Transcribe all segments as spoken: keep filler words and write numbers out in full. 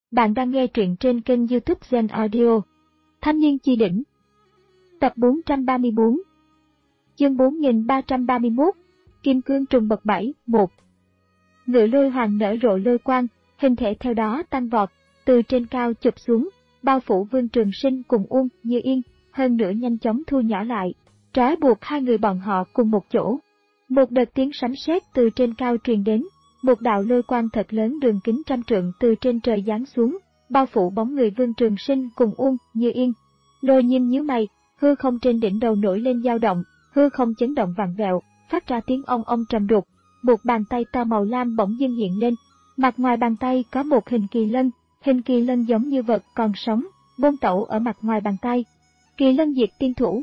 Bạn đang nghe truyện trên kênh YouTube Zen Audio. Thanh niên chi đỉnh. Tập bốn trăm ba mươi tư. Chương bốn nghìn ba trăm ba mươi mốt. Kim cương trùng bậc bảy. một. Ngự lôi hoàng nở rộ lôi quang, hình thể theo đó tăng vọt, từ trên cao chụp xuống, bao phủ Vương Trường Sinh cùng Uông Như Yên, hơn nữa nhanh chóng thu nhỏ lại, trói buộc hai người bọn họ cùng một chỗ. Một đợt tiếng sấm sét từ trên cao truyền đến. Một đạo lôi quang thật lớn đường kính trăm trượng từ trên trời giáng xuống, bao phủ bóng người Vương Trường Sinh cùng Uông Như Yên. Lôi Nhiêm nhíu mày, hư không trên đỉnh đầu nổi lên dao động, hư không chấn động vặn vẹo, phát ra tiếng ong ong trầm đục. Một bàn tay to màu lam bỗng dưng hiện lên, mặt ngoài bàn tay có một hình kỳ lân, hình kỳ lân giống như vật còn sống, bôn tẩu ở mặt ngoài bàn tay. Kỳ lân diệt tiên thủ.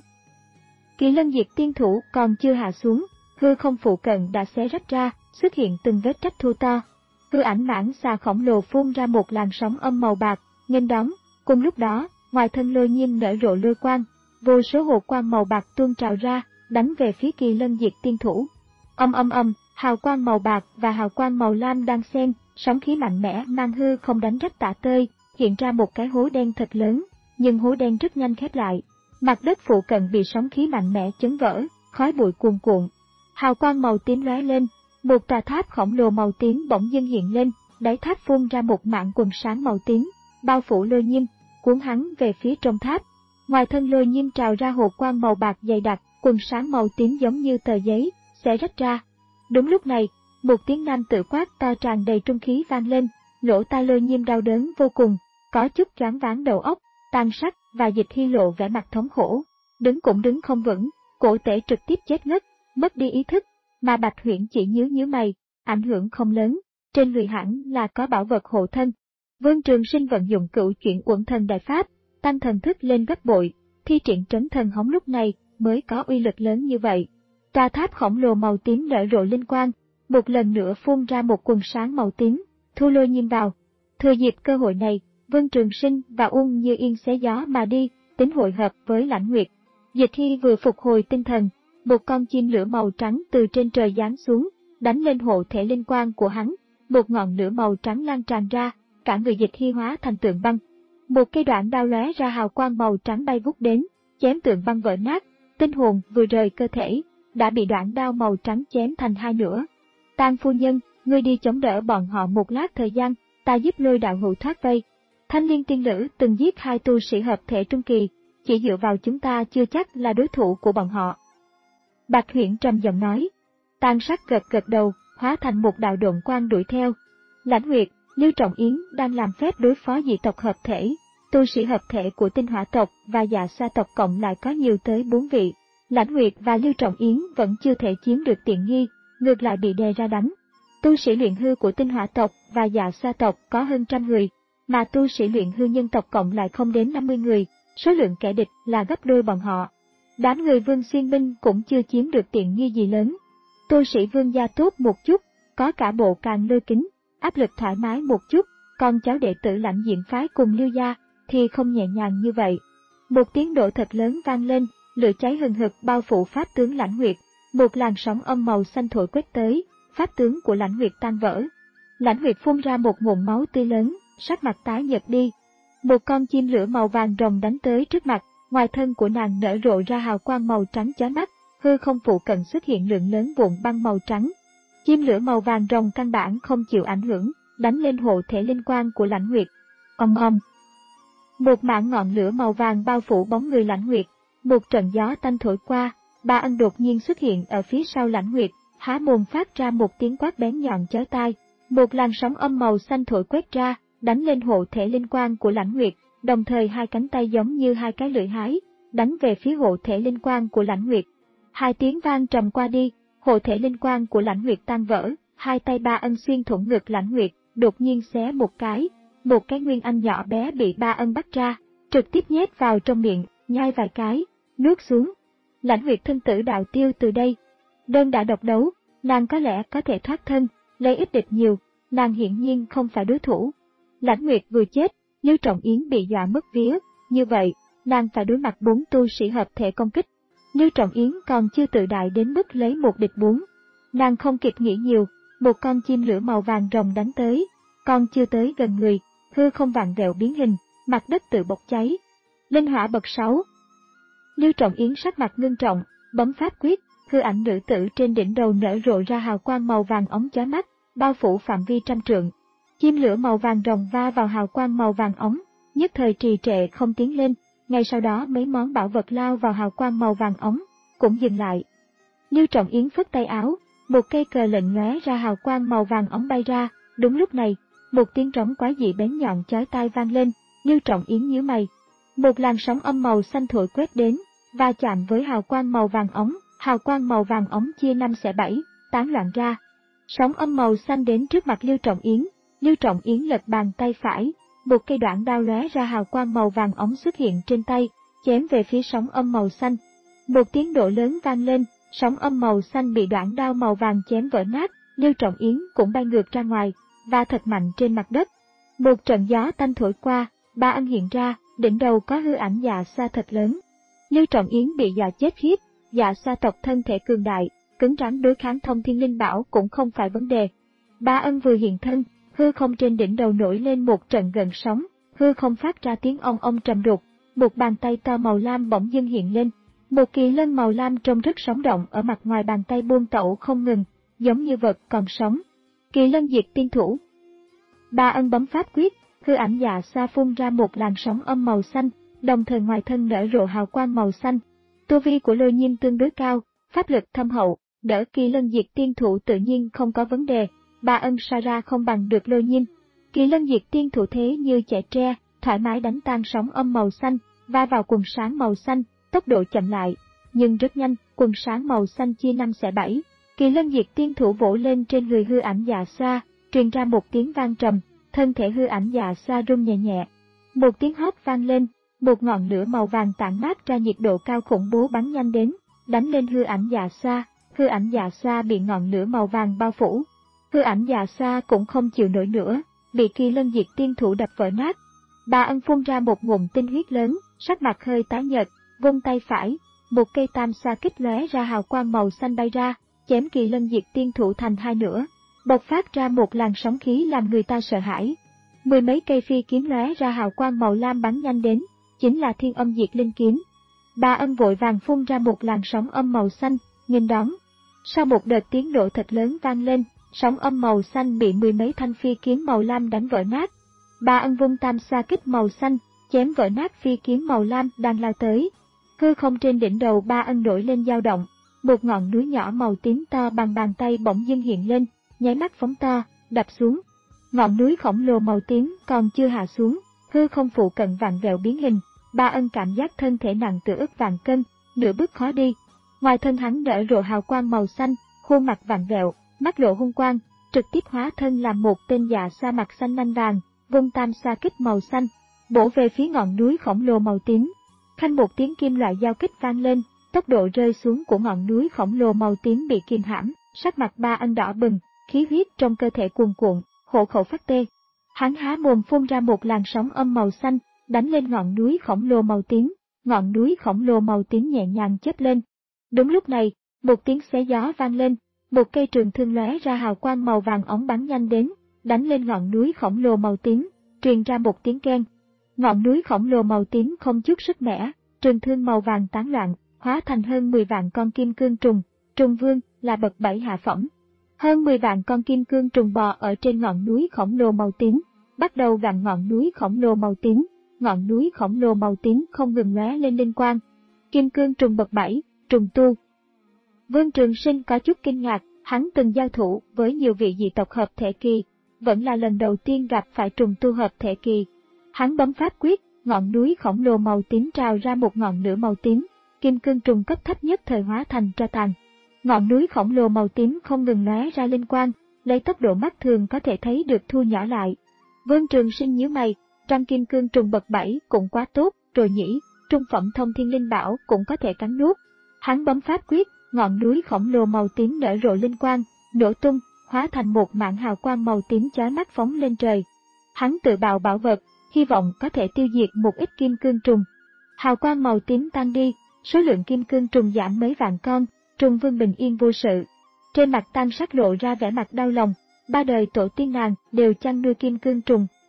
Kỳ lân diệt tiên thủ còn chưa hạ xuống, hư không phụ cận đã xé rách ra, xuất hiện từng vết rách thô to. Hư ảnh mãng xà khổng lồ phun ra một làn sóng âm màu bạc, nghênh đón. Cùng lúc đó, ngoài thân Lôi Nhiêm nở rộ lôi quang, vô số hồ quang màu bạc tuôn trào ra, đánh về phía kỳ lân diệt tiên thủ. Âm âm âm, hào quang màu bạc và hào quang màu lam đang xen, sóng khí mạnh mẽ mang hư không đánh rách tả tơi, hiện ra một cái hố đen thật lớn, nhưng hố đen rất nhanh khép lại. Mặt đất phụ cận bị sóng khí mạnh mẽ chấn vỡ, khói bụi cuồn cuộn. Hào quang màu tím lóe lên. Một tòa tháp khổng lồ màu tím bỗng dưng hiện lên, đáy tháp phun ra một mảng quần sáng màu tím, bao phủ Lôi Nhiêm, cuốn hắn về phía trong tháp. Ngoài thân Lôi Nhiêm trào ra hồ quang màu bạc dày đặc, quần sáng màu tím giống như tờ giấy, xé rách ra. Đúng lúc này, một tiếng nam tử quát to tràn đầy trung khí vang lên, lỗ tai Lôi Nhiêm đau đớn vô cùng, có chút choáng váng đầu óc, Tàn Sắc và Dịch Hy lộ vẻ mặt thống khổ, đứng cũng đứng không vững, cổ tể trực tiếp chết ngất, mất đi ý thức. Mà Bạch Huyễn chỉ nhíu nhíu mày, ảnh hưởng không lớn, trên người hẳn là có bảo vật hộ thân. Vương Trường Sinh vận dụng cửu chuyển uẩn thần đại pháp, tăng thần thức lên gấp bội, thi triển trấn thần hống lúc này mới có uy lực lớn như vậy. Tòa tháp khổng lồ màu tím nở rộ linh quang, một lần nữa phun ra một quần sáng màu tím, thu Lôi Nhiêm vào. Thừa dịp cơ hội này, Vương Trường Sinh và Uông Như Yên xé gió mà đi, tính hội hợp với Lãnh Nguyệt. Dịch Hy vừa phục hồi tinh thần. Một con chim lửa màu trắng từ trên trời giáng xuống, đánh lên hộ thể linh quang của hắn, một ngọn lửa màu trắng lan tràn ra, cả người Dịch Hy hóa thành tượng băng. Một cây đoạn đao lóe ra hào quang màu trắng bay vút đến, chém tượng băng vỡ nát, tinh hồn vừa rời cơ thể, đã bị đoạn đao màu trắng chém thành hai nửa. Tang phu nhân, ngươi đi chống đỡ bọn họ một lát thời gian, ta giúp Lôi đạo hữu thoát vây. Thanh Liên tiên nữ từng giết hai tu sĩ hợp thể trung kỳ, chỉ dựa vào chúng ta chưa chắc là đối thủ của bọn họ. Bạch Huyễn trầm giọng nói. Tàn Sắc gật gật đầu, hóa thành một đạo độn quang đuổi theo. Lãnh Nguyệt, Lưu Trọng Yến đang làm phép đối phó dị tộc hợp thể, tu sĩ hợp thể của Tinh Hỏa tộc và Dạ Sa tộc cộng lại có nhiều tới bốn vị. Lãnh Nguyệt và Lưu Trọng Yến vẫn chưa thể chiếm được tiện nghi, ngược lại bị đè ra đánh. Tu sĩ luyện hư của Tinh Hỏa tộc và Dạ Sa tộc có hơn trăm người, mà tu sĩ luyện hư nhân tộc cộng lại không đến năm mươi người, số lượng kẻ địch là gấp đôi bọn họ. Đám người Vương Xuyên binh cũng chưa chiếm được tiện nghi gì lớn. Tu sĩ Vương gia tốt một chút, có cả bộ càng lôi kính, áp lực thoải mái một chút, còn cháu đệ tử Lãnh Diện phái cùng Lưu gia thì không nhẹ nhàng như vậy. Một tiếng nổ thật lớn vang lên, lửa cháy hừng hực bao phủ pháp tướng Lãnh Nguyệt, một làn sóng âm màu xanh thổi quét tới, pháp tướng của Lãnh Nguyệt tan vỡ. Lãnh Nguyệt phun ra một ngụm máu tươi lớn, sắc mặt tái nhợt đi. Một con chim lửa màu vàng rồng đánh tới trước mặt. Ngoài thân của nàng nở rộ ra hào quang màu trắng chói mắt, hư không phụ cận xuất hiện lượng lớn vụn băng màu trắng. Chim lửa màu vàng rồng căn bản không chịu ảnh hưởng, đánh lên hộ thể linh quang của Lãnh Nguyệt. Ầm ầm. Một mảng ngọn lửa màu vàng bao phủ bóng người Lãnh Nguyệt, một trận gió tanh thổi qua, Ba Ân đột nhiên xuất hiện ở phía sau Lãnh Nguyệt, há mồm phát ra một tiếng quát bén nhọn chói tai. Một làn sóng âm màu xanh thổi quét ra, đánh lên hộ thể linh quang của Lãnh Nguyệt. Đồng thời hai cánh tay giống như hai cái lưỡi hái, đánh về phía hộ thể linh quang của Lãnh Nguyệt. Hai tiếng vang trầm qua đi, hộ thể linh quang của Lãnh Nguyệt tan vỡ, hai tay Ba Ân xuyên thủng ngực Lãnh Nguyệt, đột nhiên xé một cái, một cái nguyên anh nhỏ bé bị Ba Ân bắt ra, trực tiếp nhét vào trong miệng, nhai vài cái, nuốt xuống. Lãnh Nguyệt thân tử đạo tiêu từ đây. Đơn đã độc đấu, nàng có lẽ có thể thoát thân, lấy ít địch nhiều, nàng hiển nhiên không phải đối thủ. Lãnh Nguyệt vừa chết, Lưu Trọng Yến bị dọa mất vía, như vậy, nàng phải đối mặt bốn tu sĩ hợp thể công kích. Lưu Trọng Yến còn chưa tự đại đến mức lấy một địch bốn. Nàng không kịp nghĩ nhiều, một con chim lửa màu vàng rồng đánh tới, còn chưa tới gần người, hư không vặn vẹo biến hình, mặt đất tự bốc cháy. Linh hỏa bậc sáu. Lưu Trọng Yến sắc mặt ngưng trọng, bấm pháp quyết, hư ảnh nữ tử trên đỉnh đầu nở rộ ra hào quang màu vàng óng chói mắt, bao phủ phạm vi trăm trượng. Chim lửa màu vàng rồng va vào hào quang màu vàng óng, nhất thời trì trệ không tiến lên, ngay sau đó mấy món bảo vật lao vào hào quang màu vàng óng, cũng dừng lại. Lưu Trọng Yến phất tay áo, một cây cờ lệnh lóe ra hào quang màu vàng óng bay ra, đúng lúc này, một tiếng trống quái dị bén nhọn chói tai vang lên, Lưu Trọng Yến nhíu mày. Một làn sóng âm màu xanh thổi quét đến, va chạm với hào quang màu vàng óng, hào quang màu vàng óng chia năm xẻ bảy, tán loạn ra. Sóng âm màu xanh đến trước mặt Lưu Trọng Yến, Lưu Trọng Yến lật bàn tay phải, một cây đoạn đao lóe ra hào quang màu vàng óng xuất hiện trên tay, chém về phía sóng âm màu xanh. Một tiếng nổ lớn vang lên, sóng âm màu xanh bị đoạn đao màu vàng chém vỡ nát, Lưu Trọng Yến cũng bay ngược ra ngoài, và thật mạnh trên mặt đất. Một trận gió tanh thổi qua, Ba Ân hiện ra, đỉnh đầu có hư ảnh Dạ Xoa thật lớn. Lưu Trọng Yến bị dọa chết khiếp, Dạ Xoa tộc thân thể cường đại, cứng rắn đối kháng Thông Thiên Linh Bảo cũng không phải vấn đề. Ba Ân vừa hiện thân, hư không trên đỉnh đầu nổi lên một trận gợn sóng, hư không phát ra tiếng ong ong trầm đục, một bàn tay to màu lam bỗng dưng hiện lên. Một kỳ lân màu lam trông rất sống động ở mặt ngoài bàn tay buông tẩu không ngừng, giống như vật còn sống. Kỳ lân diệt tiên thủ. Ba Ân bấm pháp quyết, hư ảnh Dạ Xoa phun ra một làn sóng âm màu xanh, đồng thời ngoài thân nở rộ hào quang màu xanh. Tu vi của Lôi Nhiên tương đối cao, pháp lực thâm hậu, đỡ kỳ lân diệt tiên thủ tự nhiên không có vấn đề. Ba Ân so ra không bằng được Lôi Nhiên. Kỳ lân diệt tiên thủ thế như chạy tre, thoải mái đánh tan sóng âm màu xanh, va vào quần sáng màu xanh, tốc độ chậm lại, nhưng rất nhanh, quần sáng màu xanh chia năm xẻ bảy. Kỳ lân diệt tiên thủ vỗ lên trên người hư ảnh Dạ Xoa, truyền ra một tiếng vang trầm, thân thể hư ảnh Dạ Xoa rung nhẹ nhẹ. Một tiếng hót vang lên, một ngọn lửa màu vàng tản mát ra nhiệt độ cao khủng bố bắn nhanh đến, đánh lên hư ảnh Dạ Xoa, hư ảnh Dạ Xoa bị ngọn lửa màu vàng bao phủ. Hư ảnh Dạ Xoa cũng không chịu nổi nữa, bị kỳ lân diệt tiên thủ đập vỡ nát. Ba Ân phun ra một ngụm tinh huyết lớn, sắc mặt hơi tái nhợt, vung tay phải, một cây tam xoa kích lóe ra hào quang màu xanh bay ra, chém kỳ lân diệt tiên thủ thành hai nửa, bộc phát ra một làn sóng khí làm người ta sợ hãi. Mười mấy cây phi kiếm lóe ra hào quang màu lam bắn nhanh đến, chính là Thiên Âm Diệt Linh kiếm. Ba Ân vội vàng phun ra một làn sóng âm màu xanh, nghênh đón. Sau một đợt tiếng nổ thật lớn vang lên, sóng âm màu xanh bị mười mấy thanh phi kiếm màu lam đánh vỡ nát. Ba Ân vung tam xoa kích màu xanh, chém vỡ nát phi kiếm màu lam đang lao tới. Hư không trên đỉnh đầu Ba Ân nổi lên dao động, một ngọn núi nhỏ màu tím to bằng bàn tay bỗng dưng hiện lên, nháy mắt phóng to, đập xuống. Ngọn núi khổng lồ màu tím còn chưa hạ xuống, hư không phụ cận vặn vẹo biến hình. Ba Ân cảm giác thân thể nặng tựa ức vạn cân, nửa bước khó đi. Ngoài thân hắn nở rộ hào quang màu xanh, khuôn mặt vặn vẹo, mắt lộ hung quang, trực tiếp hóa thân làm một tên Dạ Xoa mặt xanh nanh vàng, vung tam xoa kích màu xanh, bổ về phía ngọn núi khổng lồ màu tím. Khanh một tiếng kim loại giao kích vang lên, tốc độ rơi xuống của ngọn núi khổng lồ màu tím bị kìm hãm, sắc mặt Ba Ân đỏ bừng, khí huyết trong cơ thể cuồn cuộn, hộ khẩu phát tê. Hắn há mồm phun ra một làn sóng âm màu xanh, đánh lên ngọn núi khổng lồ màu tím, ngọn núi khổng lồ màu tím nhẹ nhàng chớp lên. Đúng lúc này, một tiếng xé gió vang lên, một cây trường thương lóe ra hào quang màu vàng óng bắn nhanh đến, đánh lên ngọn núi khổng lồ màu tím, truyền ra một tiếng keng. Ngọn núi khổng lồ màu tím không chút sức mẻ, trường thương màu vàng tán loạn, hóa thành hơn mười vạn con kim cương trùng, trùng vương là bậc bảy hạ phẩm. Hơn mười vạn con kim cương trùng bò ở trên ngọn núi khổng lồ màu tím, bắt đầu gặm ngọn núi khổng lồ màu tím, ngọn núi khổng lồ màu tím không ngừng lóe lên linh quang. Kim cương trùng bậc bảy, trùng tu. Vương Trường Sinh có chút kinh ngạc, hắn từng giao thủ với nhiều vị dị tộc hợp thể kỳ, vẫn là lần đầu tiên gặp phải trùng tu hợp thể kỳ. Hắn bấm pháp quyết, ngọn núi khổng lồ màu tím trào ra một ngọn lửa màu tím, kim cương trùng cấp thấp nhất thời hóa thành tro tàn. Ngọn núi khổng lồ màu tím không ngừng lóe ra linh quang, lấy tốc độ mắt thường có thể thấy được thu nhỏ lại. Vương Trường Sinh nhíu mày, trăm kim cương trùng bậc bảy cũng quá tốt rồi nhỉ, trung phẩm Thông Thiên Linh Bảo cũng có thể cắn nuốt. Hắn bấm pháp quyết, ngọn núi khổng lồ màu tím nở rộ linh quang, nổ tung, hóa thành một mảng hào quang màu tím chói mắt phóng lên trời. Hắn tự bào bảo vật, hy vọng có thể tiêu diệt một ít kim cương trùng. Hào quang màu tím tan đi, số lượng kim cương trùng giảm mấy vạn con, trùng vương bình yên vô sự. Trên mặt Tam Sắc lộ ra vẻ mặt đau lòng, ba đời tổ tiên nàng đều chăn nuôi kim cương trùng,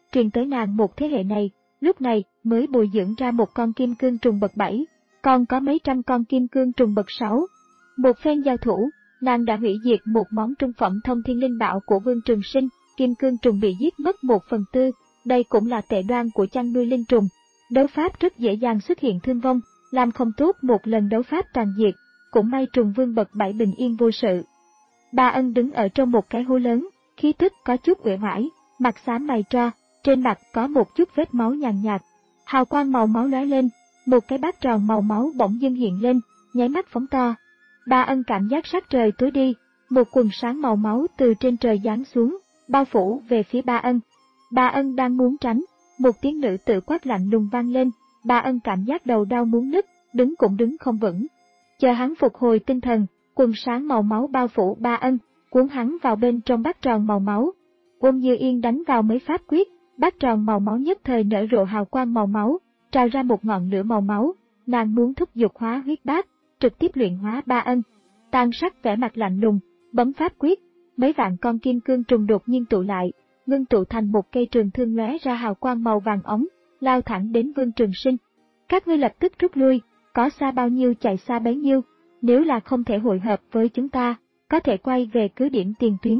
truyền tới nàng một thế hệ này, lúc này mới bồi dưỡng ra một con kim cương trùng bậc bảy, còn có mấy trăm con kim cương trùng bậc sáu. Một phen giao thủ, nàng đã hủy diệt một món trung phẩm thông thiên linh bảo của Vương Trường Sinh, kim cương trùng bị giết mất một phần tư, đây cũng là tệ đoan của chăn nuôi linh trùng. Đấu pháp rất dễ dàng xuất hiện thương vong, làm không tốt một lần đấu pháp toàn diệt, cũng may trùng vương bậc bảy bình yên vô sự. Ba Ân đứng ở trong một cái hố lớn, khí tức có chút uể oải, mặt xám mày tro, trên mặt có một chút vết máu nhàn nhạt. Hào quang màu máu lóe lên, một cái bát tròn màu máu bỗng dưng hiện lên, nháy mắt phóng to. Ba Ân cảm giác sắc trời tối đi, một quần sáng màu máu từ trên trời giáng xuống, bao phủ về phía Ba Ân. Ba Ân đang muốn tránh, một tiếng nữ tự quát lạnh lùng vang lên, Ba Ân cảm giác đầu đau muốn nứt, đứng cũng đứng không vững. Chờ hắn phục hồi tinh thần, quần sáng màu máu bao phủ Ba Ân, cuốn hắn vào bên trong bát tròn màu máu. Quân Như Yên đánh vào mấy pháp quyết, bát tròn màu máu nhất thời nở rộ hào quang màu máu, trào ra một ngọn lửa màu máu, nàng muốn thúc giục hóa huyết bát, trực tiếp luyện hóa Ba Ân. Tàn sắc vẻ mặt lạnh lùng, bấm pháp quyết, mấy vạn con kim cương trùng đột nhiên tụ lại, ngưng tụ thành một cây trường thương lóe ra hào quang màu vàng ống, lao thẳng đến Vương Trường Sinh. Các ngươi lập tức rút lui, có xa bao nhiêu chạy xa bấy nhiêu, nếu là không thể hội hợp với chúng ta, có thể quay về cứ điểm tiền tuyến.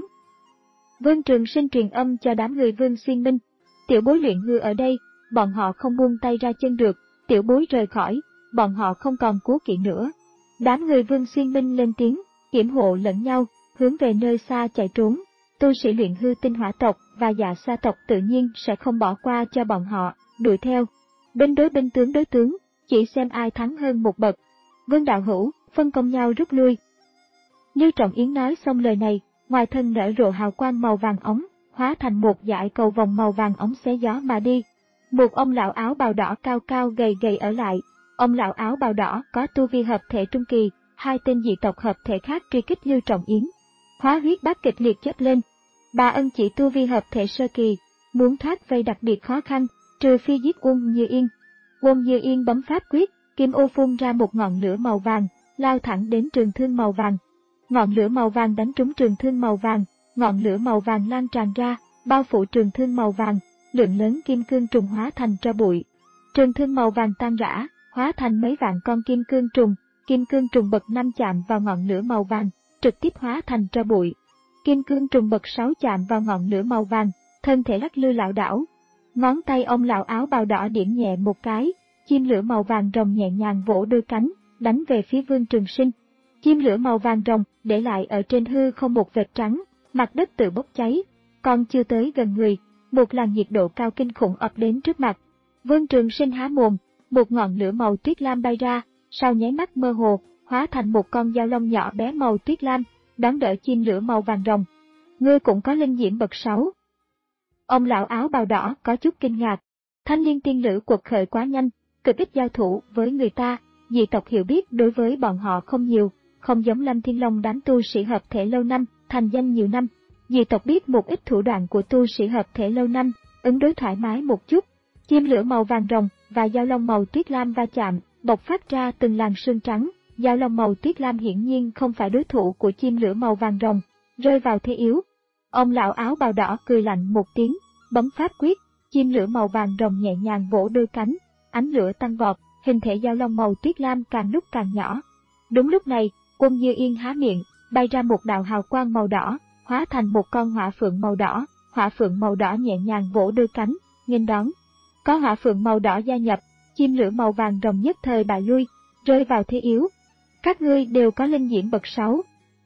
Vương Trường Sinh truyền âm cho đám người Vương Xuyên Minh, tiểu bối luyện hư ở đây, bọn họ không buông tay ra chân được, tiểu bối rời khỏi, bọn họ không còn cố kỵ nữa. Đám người Vương Xuyên Minh lên tiếng, yểm hộ lẫn nhau, hướng về nơi xa chạy trốn. Tu sĩ luyện hư tinh hỏa tộc và dạ sa tộc tự nhiên sẽ không bỏ qua cho bọn họ, đuổi theo. Binh đối binh tướng đối tướng, chỉ xem ai thắng hơn một bậc. Vương đạo hữu, phân công nhau rút lui. Như Trọng Yến nói xong lời này, ngoài thân nở rộ hào quang màu vàng ống, hóa thành một dải cầu vòng màu vàng ống xé gió mà đi. Một ông lão áo bào đỏ cao cao gầy gầy ở lại. Ông lão áo bào đỏ có tu vi hợp thể trung kỳ, hai tên dị tộc hợp thể khác truy kích Lưu Trọng Yến. Hóa huyết bát kịch liệt chớp lên. Ba Ân chỉ tu vi hợp thể sơ kỳ, muốn thoát vây đặc biệt khó khăn, trừ phi giết Quân Như Yên. Quân Như Yên bấm pháp quyết, kim ô phun ra một ngọn lửa màu vàng, lao thẳng đến trường thương màu vàng. Ngọn lửa màu vàng đánh trúng trường thương màu vàng, ngọn lửa màu vàng lan tràn ra, bao phủ trường thương màu vàng, lượng lớn kim cương trùng hóa thành tro bụi. Trường thương màu vàng tan rã, hóa thành mấy vạn con kim cương trùng, kim cương trùng bậc năm chạm vào ngọn lửa màu vàng, trực tiếp hóa thành tro bụi. Kim cương trùng bậc sáu chạm vào ngọn lửa màu vàng, thân thể lắc lư lảo đảo. Ngón tay ông lão áo bào đỏ điểm nhẹ một cái, chim lửa màu vàng rồng nhẹ nhàng vỗ đôi cánh, đánh về phía Vương Trường Sinh. Chim lửa màu vàng rồng để lại ở trên hư không một vệt trắng, mặt đất tự bốc cháy, còn chưa tới gần người, một làn nhiệt độ cao kinh khủng ập đến trước mặt. Vương Trường Sinh há mồm, một ngọn lửa màu tuyết lam bay ra, sau nháy mắt mơ hồ, hóa thành một con dao long nhỏ bé màu tuyết lam, đón đỡ chim lửa màu vàng rồng. Ngươi cũng có linh diễm bậc sáu. Ông lão áo bào đỏ có chút kinh ngạc. Thanh liên tiên nữ quật khởi quá nhanh, cực ít giao thủ với người ta, dị tộc hiểu biết đối với bọn họ không nhiều, không giống Lâm Thiên Long đám tu sĩ hợp thể lâu năm, thành danh nhiều năm. Dị tộc biết một ít thủ đoạn của tu sĩ hợp thể lâu năm, ứng đối thoải mái một chút. Chim lửa màu vàng rồng và dao long màu tuyết lam va chạm, bộc phát ra từng làn sương trắng. Dao long màu tuyết lam hiển nhiên không phải đối thủ của chim lửa màu vàng rồng, rơi vào thế yếu. Ông lão áo bào đỏ cười lạnh một tiếng, bấm pháp quyết, chim lửa màu vàng rồng nhẹ nhàng vỗ đôi cánh, ánh lửa tăng vọt, hình thể dao long màu tuyết lam càng lúc càng nhỏ. Đúng lúc này, Quân Như Yên há miệng, bay ra một đạo hào quang màu đỏ, hóa thành một con hỏa phượng màu đỏ. Hỏa phượng màu đỏ nhẹ nhàng vỗ đôi cánh, nghênh đón. Có hỏa phượng màu đỏ gia nhập, chim lửa màu vàng rồng nhất thời bại lui, rơi vào thế yếu. Các ngươi đều có linh diễm bậc sáu.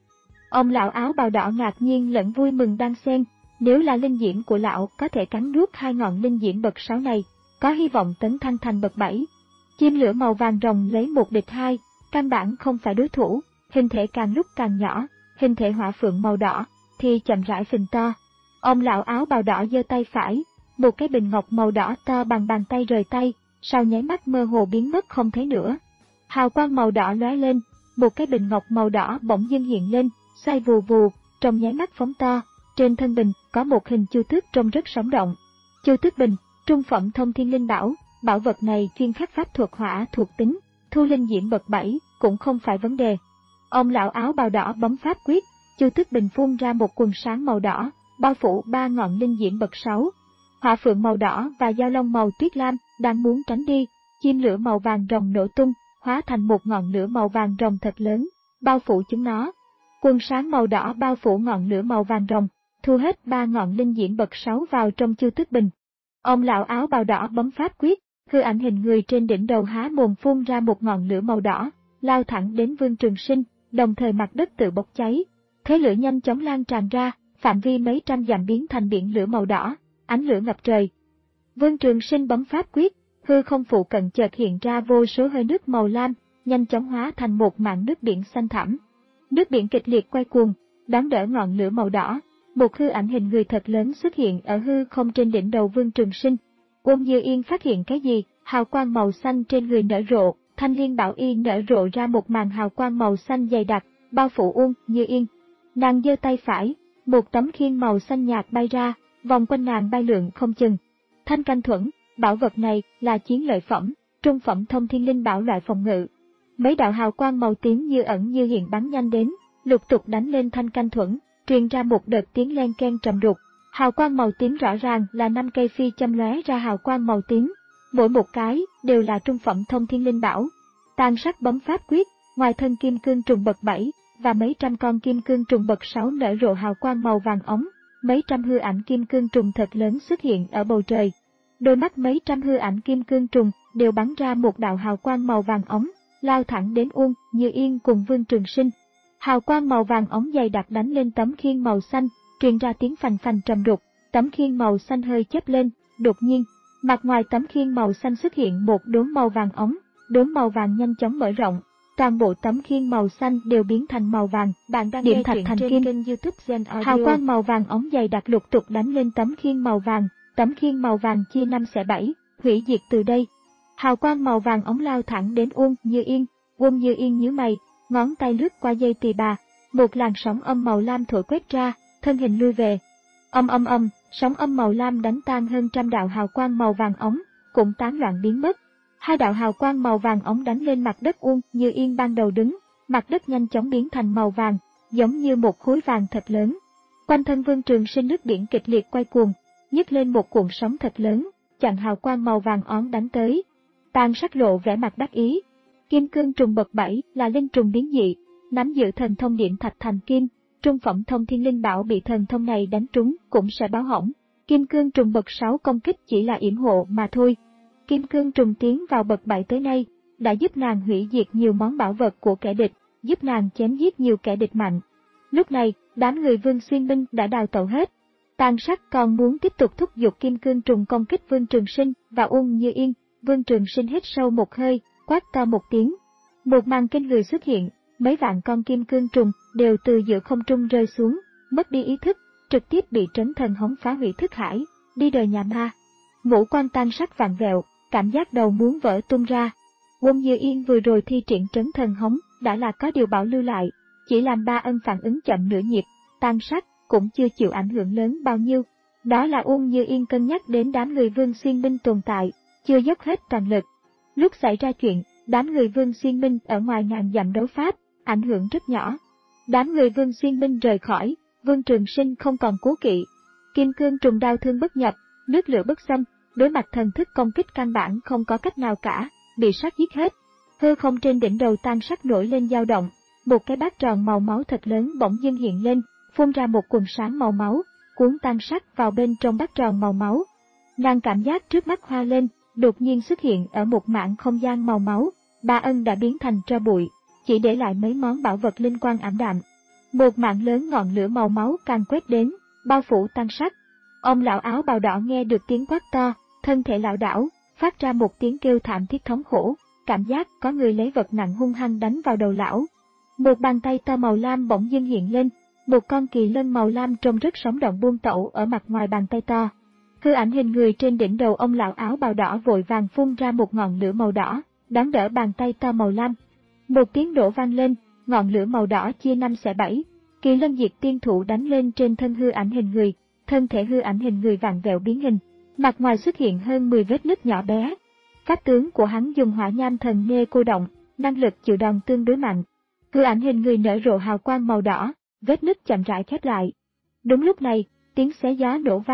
Ông lão áo bào đỏ ngạc nhiên lẫn vui mừng đan xen, nếu là linh diễm của lão có thể cắn nuốt hai ngọn linh diễm bậc sáu này, có hy vọng tấn thăng thành bậc bảy. Chim lửa màu vàng rồng lấy một địch hai, căn bản không phải đối thủ, hình thể càng lúc càng nhỏ, hình thể hỏa phượng màu đỏ thì chậm rãi phình to. Ông lão áo bào đỏ giơ tay phải, một cái bình ngọc màu đỏ to bằng bàn tay rời tay, sau nháy mắt mơ hồ biến mất không thấy nữa. Hào quang màu đỏ lóe lên, một cái bình ngọc màu đỏ bỗng dưng hiện lên, xoay vù vù, trong nháy mắt phóng to, trên thân bình có một hình chu tước trông rất sống động. Chu tước bình, trung phẩm thông thiên linh bảo, bảo vật này chuyên khắc pháp thuật hỏa thuộc tính, thu linh diễm bậc bảy cũng không phải vấn đề. Ông lão áo bào đỏ bấm pháp quyết, chu tước bình phun ra một quần sáng màu đỏ, bao phủ ba ngọn linh diễm bậc sáu. Hỏa phượng màu đỏ và dao long màu tuyết lam đang muốn tránh đi, chim lửa màu vàng rồng nổ tung, hóa thành một ngọn lửa màu vàng rồng thật lớn, bao phủ chúng nó. Quần sáng màu đỏ bao phủ ngọn lửa màu vàng rồng, thu hết ba ngọn linh diễm bậc sáu vào trong Chu Tước Bình. Ông lão áo bào đỏ bấm pháp quyết, hư ảnh hình người trên đỉnh đầu há mồm phun ra một ngọn lửa màu đỏ, lao thẳng đến Vương Trường Sinh, đồng thời mặt đất tự bốc cháy. Thế lửa nhanh chóng lan tràn ra, phạm vi mấy trăm dặm biến thành biển lửa màu đỏ, ánh lửa ngập trời. Vương Trường Sinh bấm pháp quyết, hư không phụ cận chợt hiện ra vô số hơi nước màu lam, nhanh chóng hóa thành một mảng nước biển xanh thẳm. Nước biển kịch liệt quay cuồng, đón đỡ ngọn lửa màu đỏ, một hư ảnh hình người thật lớn xuất hiện ở hư không trên đỉnh đầu Vương Trường Sinh. Uông Như Yên phát hiện cái gì, hào quang màu xanh trên người nở rộ, Thanh Liên Bảo Y nở rộ ra một màn hào quang màu xanh dày đặc, bao phủ Uông Như Yên. Nàng giơ tay phải, một tấm khiên màu xanh nhạt bay ra, vòng quanh nàng bay lượn không chừng. Thanh Canh Thuẫn, bảo vật này là chiến lợi phẩm, trung phẩm thông thiên linh bảo loại phòng ngự. Mấy đạo hào quang màu tím như ẩn như hiện bắn nhanh đến, lục tục đánh lên Thanh Canh Thuẫn, truyền ra một đợt tiếng len keng trầm đục. Hào quang màu tím rõ ràng là năm cây phi châm lóe ra hào quang màu tím, mỗi một cái đều là trung phẩm thông thiên linh bảo. Tàn Sắc bấm pháp quyết, ngoài thân kim cương trùng bậc bảy và mấy trăm con kim cương trùng bậc sáu nở rộ hào quang màu vàng óng, mấy trăm hư ảnh kim cương trùng thật lớn xuất hiện ở bầu trời. Đôi mắt mấy trăm hư ảnh kim cương trùng đều bắn ra một đạo hào quang màu vàng óng, lao thẳng đến Uông Như Yên cùng Vương Trường Sinh. Hào quang màu vàng óng dày đặc đánh lên tấm khiên màu xanh, truyền ra tiếng phành phành trầm đục, tấm khiên màu xanh hơi chớp lên, đột nhiên, mặt ngoài tấm khiên màu xanh xuất hiện một đốm màu vàng óng, đốm màu vàng nhanh chóng mở rộng, toàn bộ tấm khiên màu xanh đều biến thành màu vàng. Bạn đang điểm thạch thành kim. Kênh YouTube Gen Audio. Hào quang màu vàng óng dày đặc lục tục đánh lên tấm khiên màu vàng, tấm khiên màu vàng chia năm xẻ bảy, hủy diệt từ đây. Hào quang màu vàng óng lao thẳng đến Uông Như Yên, Uông Như Yên nhíu mày, ngón tay lướt qua dây tỳ bà, một làn sóng âm màu lam thổi quét ra, thân hình lui về. Âm âm âm, sóng âm màu lam đánh tan hơn trăm đạo hào quang màu vàng óng, cũng tán loạn biến mất. Hai đạo hào quang màu vàng óng đánh lên mặt đất Uông Như Yên ban đầu đứng, mặt đất nhanh chóng biến thành màu vàng, giống như một khối vàng thật lớn. Quanh thân Vương Trường Sinh nước biển kịch liệt quay cuồng, nhấc lên một cuộn sóng thật lớn, chặn hào quang màu vàng óng đánh tới. Tàn Sắc lộ vẻ mặt đắc ý. Kim cương trùng bậc bảy là linh trùng biến dị, nắm giữ thần thông điểm thạch thành kim, trung phẩm thông thiên linh bảo bị thần thông này đánh trúng cũng sẽ báo hỏng. Kim cương trùng bậc sáu công kích chỉ là yểm hộ mà thôi. Kim cương trùng tiến vào bậc bảy tới nay, đã giúp nàng hủy diệt nhiều món bảo vật của kẻ địch, giúp nàng chém giết nhiều kẻ địch mạnh. Lúc này, đám người Vương Xuyên binh đã đào tẩu hết. Tàn Sắc còn muốn tiếp tục thúc giục kim cương trùng công kích Vương Trường Sinh và Uông Như Yên. Vương Trường Sinh hít sâu một hơi, quát to một tiếng. Một màn kinh người xuất hiện, mấy vạn con kim cương trùng đều từ giữa không trung rơi xuống, mất đi ý thức, trực tiếp bị trấn thần hống phá hủy thức hải, đi đời nhà ma. Ngũ quan Tàn Sắc vặn vẹo, cảm giác đầu muốn vỡ tung ra. Uông Như Yên vừa rồi thi triển trấn thần hống đã là có điều bảo lưu lại, chỉ làm ba ân phản ứng chậm nửa nhịp, Tàn Sắc cũng chưa chịu ảnh hưởng lớn bao nhiêu. Đó là Uông Như Yên cân nhắc đến đám người Vương Xuyên binh tồn tại, chưa dốc hết toàn lực. Lúc xảy ra chuyện, đám người Vương Xuyên binh ở ngoài ngàn dặm đấu pháp, ảnh hưởng rất nhỏ. Đám người Vương Xuyên binh rời khỏi, Vương Trường Sinh không còn cố kỵ. Kim cương trùng đao thương bất nhập, nước lửa bất xâm, đối mặt thần thức công kích căn bản không có cách nào cả, bị sát giết hết. Hư không trên đỉnh đầu Tàn Sắc nổi lên dao động, một cái bát tròn màu máu thật lớn bỗng dưng hiện lên, phun ra một quần sáng màu máu, cuốn Tàn Sắc vào bên trong bát tròn màu máu. Nàng cảm giác trước mắt hoa lên, đột nhiên xuất hiện ở một mảng không gian màu máu, ba ân đã biến thành tro bụi, chỉ để lại mấy món bảo vật linh quang ảm đạm. Một mảng lớn ngọn lửa màu máu càng quét đến, bao phủ Tàn Sắc. Ông lão áo bào đỏ nghe được tiếng quát to, thân thể lảo đảo, phát ra một tiếng kêu thảm thiết thống khổ, cảm giác có người lấy vật nặng hung hăng đánh vào đầu lão. Một bàn tay to màu lam bỗng dưng hiện lên, một con kỳ lân màu lam trông rất sống động buông tẩu ở mặt ngoài bàn tay to. Hư ảnh hình người trên đỉnh đầu ông lão áo bào đỏ vội vàng phun ra một ngọn lửa màu đỏ, đón đỡ bàn tay to màu lam. Một tiếng nổ vang lên, ngọn lửa màu đỏ chia năm xẻ bảy, kỳ lân diệt tiên thụ đánh lên trên thân hư ảnh hình người, thân thể hư ảnh hình người vặn vẹo biến hình, mặt ngoài xuất hiện hơn mười vết nứt nhỏ bé. Pháp tướng của hắn dùng hỏa nham thần mê cô động, năng lực chịu đòn tương đối mạnh. Hư ảnh hình người nở rộ hào quang màu đỏ, vết nứt chậm rãi khép lại. Đúng lúc này, tiếng xé gió nổ vang,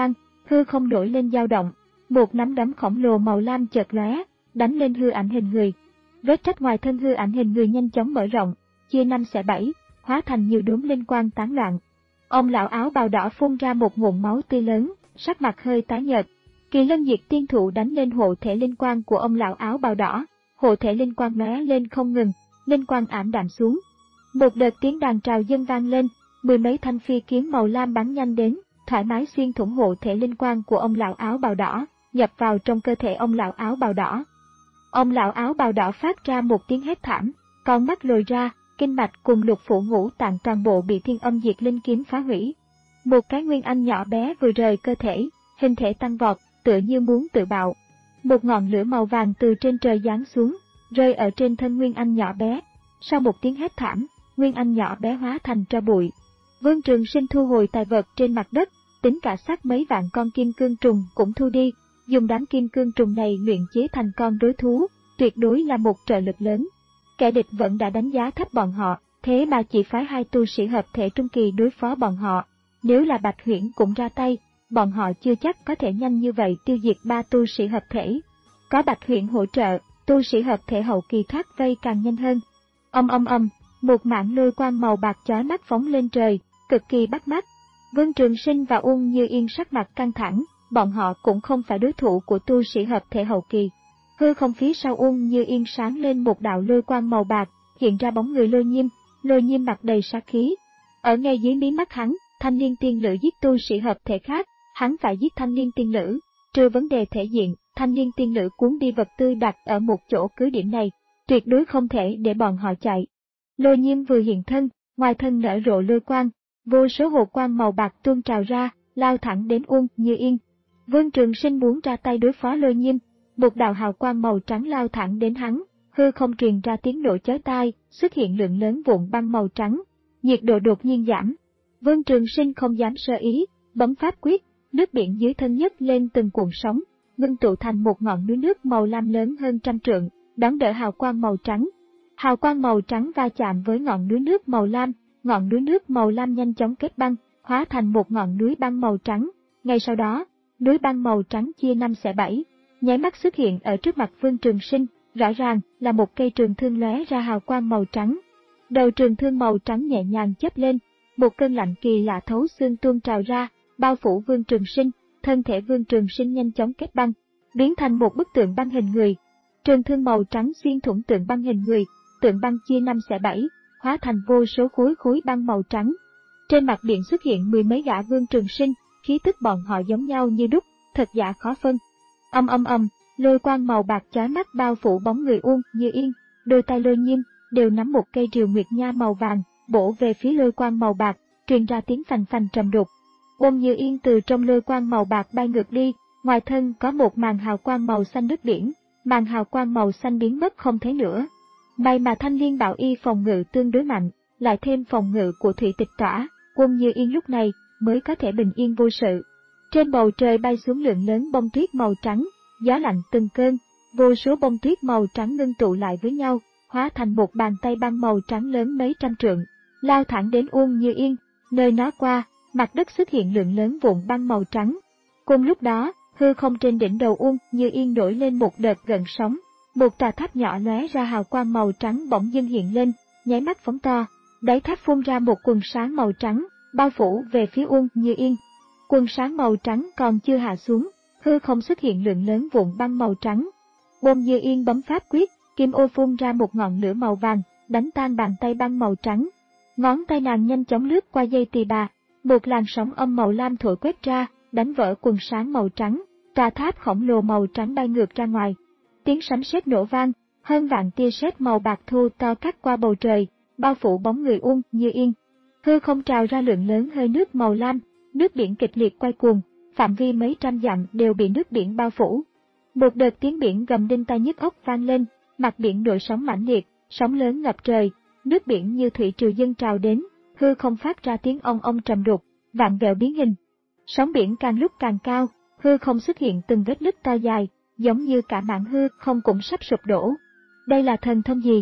hư không nổi lên dao động, một nắm đấm khổng lồ màu lam chợt lóe, đánh lên hư ảnh hình người. Vết rách ngoài thân hư ảnh hình người nhanh chóng mở rộng, chia năm xẻ bảy, hóa thành nhiều đốm linh quang tán loạn. Ông lão áo bào đỏ phun ra một ngụm máu tươi lớn, sắc mặt hơi tái nhợt. Kỳ Lân Diệt Tiên Thụ đánh lên hộ thể linh quang của ông lão áo bào đỏ, hộ thể linh quang lóe lên không ngừng, linh quang ảm đạm xuống. Một đợt tiếng đàn trào dâng vang lên, mười mấy thanh phi kiếm màu lam bắn nhanh đến, thoải mái xuyên thủng hộ thể linh quang của ông lão áo bào đỏ, nhập vào trong cơ thể ông lão áo bào đỏ. Ông lão áo bào đỏ phát ra một tiếng hét thảm, con mắt lồi ra, kinh mạch cùng lục phủ ngũ tạng toàn bộ bị Thiên Âm Diệt Linh kiếm phá hủy. Một cái nguyên anh nhỏ bé vừa rời cơ thể, hình thể tăng vọt, tựa như muốn tự bạo. Một ngọn lửa màu vàng từ trên trời giáng xuống, rơi ở trên thân nguyên anh nhỏ bé. Sau một tiếng hét thảm, nguyên anh nhỏ bé hóa thành tro bụi. Vương Trường Sinh thu hồi tài vật trên mặt đất, tính cả xác mấy vạn con kim cương trùng cũng thu đi, dùng đám kim cương trùng này luyện chế thành con rối thú, tuyệt đối là một trợ lực lớn. Kẻ địch vẫn đã đánh giá thấp bọn họ, thế mà chỉ phái hai tu sĩ hợp thể trung kỳ đối phó bọn họ. Nếu là Bạch Huyễn cũng ra tay, bọn họ chưa chắc có thể nhanh như vậy tiêu diệt ba tu sĩ hợp thể. Có Bạch Huyễn hỗ trợ, tu sĩ hợp thể hậu kỳ thoát vây càng nhanh hơn. Âm âm âm, một mảng lôi quang màu bạc chói mắt phóng lên trời, cực kỳ bắt mắt. Vương Trường Sinh và Uông Như Yên sắc mặt căng thẳng, bọn họ cũng không phải đối thủ của tu sĩ hợp thể hậu kỳ. Hư không phía sau Uông Như Yên sáng lên một đạo lôi quang màu bạc, hiện ra bóng người Lôi Nhiêm, Lôi Nhiêm mặt đầy sát khí. Ở ngay dưới mí mắt hắn, thanh niên tiên lữ giết tu sĩ hợp thể khác, hắn phải giết thanh niên tiên lữ. Trừ vấn đề thể diện, thanh niên tiên lữ cuốn đi vật tư đặt ở một chỗ cứ điểm này, tuyệt đối không thể để bọn họ chạy. Lôi Nhiêm vừa hiện thân, ngoài thân nở rộ lôi quang, vô số hồ quang màu bạc tuôn trào ra, lao thẳng đến Uông Như Yên. Vương Trường Sinh muốn ra tay đối phó Lôi Nhiêm, một đạo hào quang màu trắng lao thẳng đến hắn, hư không truyền ra tiếng nổ chói tai, xuất hiện lượng lớn vụn băng màu trắng, nhiệt độ đột nhiên giảm. Vương Trường Sinh không dám sơ ý, bấm pháp quyết, nước biển dưới thân nhấc lên từng cuộn sóng, ngưng tụ thành một ngọn núi nước màu lam lớn hơn trăm trượng, đón đỡ hào quang màu trắng. Hào quang màu trắng va chạm với ngọn núi nước màu lam, ngọn núi nước màu lam nhanh chóng kết băng, hóa thành một ngọn núi băng màu trắng. Ngay sau đó, núi băng màu trắng chia năm xẻ bảy, nháy mắt xuất hiện ở trước mặt Vương Trường Sinh, rõ ràng là một cây trường thương lóe ra hào quang màu trắng. Đầu trường thương màu trắng nhẹ nhàng chớp lên, một cơn lạnh kỳ lạ thấu xương tuôn trào ra, bao phủ Vương Trường Sinh, thân thể Vương Trường Sinh nhanh chóng kết băng, biến thành một bức tượng băng hình người. Trường thương màu trắng xuyên thủng tượng băng hình người, tượng băng chia năm xẻ bảy, hóa thành vô số khối khối băng màu trắng. Trên mặt biển xuất hiện mười mấy gã Vương Trường Sinh, khí tức bọn họ giống nhau như đúc, thật giả khó phân. Âm âm âm, lôi quang màu bạc chói mắt bao phủ bóng người Uông Như Yên, đôi tay Lôi Nhiêm đều nắm một cây rìu nguyệt nha màu vàng, bổ về phía lôi quang màu bạc, truyền ra tiếng phành phành trầm đục. Uông Như Yên từ trong lôi quang màu bạc bay ngược đi, ngoài thân có một màn hào quang màu xanh nước biển, màn hào quang màu xanh biến mất không thấy nữa. May mà thanh liên bảo y phòng ngự tương đối mạnh, lại thêm phòng ngự của thủy tịch tỏa, Uông Như Yên lúc này mới có thể bình yên vô sự. Trên bầu trời bay xuống lượng lớn bông tuyết màu trắng, gió lạnh từng cơn, vô số bông tuyết màu trắng ngưng tụ lại với nhau, hóa thành một bàn tay băng màu trắng lớn mấy trăm trượng, lao thẳng đến Uông Như Yên. Nơi nó qua, mặt đất xuất hiện lượng lớn vụn băng màu trắng. Cùng lúc đó, hư không trên đỉnh đầu Uông Như Yên nổi lên một đợt gợn sóng, một tòa tháp nhỏ lóe ra hào quang màu trắng bỗng dưng hiện lên, nháy mắt phóng to, đáy tháp phun ra một quần sáng màu trắng, bao phủ về phía Uông Như Yên. Quần sáng màu trắng còn chưa hạ xuống, hư không xuất hiện lượng lớn vụn băng màu trắng. Uông Như Yên bấm pháp quyết, kim ô phun ra một ngọn lửa màu vàng, đánh tan bàn tay băng màu trắng. Ngón tay nàng nhanh chóng lướt qua dây tỳ bà, một làn sóng âm màu lam thổi quét ra, đánh vỡ quần sáng màu trắng, tòa tháp khổng lồ màu trắng bay ngược ra ngoài. Tiếng sấm sét nổ vang, hơn vạn tia sét màu bạc thu to cắt qua bầu trời, bao phủ bóng người Uông Như Yên. Hư không trào ra lượng lớn hơi nước màu lam, nước biển kịch liệt quay cuồng, phạm vi mấy trăm dặm đều bị nước biển bao phủ. Một đợt tiếng biển gầm đinh tai nhức óc vang lên, mặt biển nổi sóng mãnh liệt, sóng lớn ngập trời, nước biển như thủy triều dâng trào đến, hư không phát ra tiếng ong ong trầm đục, vạn vẹo biến hình. Sóng biển càng lúc càng cao, hư không xuất hiện từng vết nứt to dài, giống như cả mảng hư không cũng sắp sụp đổ. Đây là thần thông gì?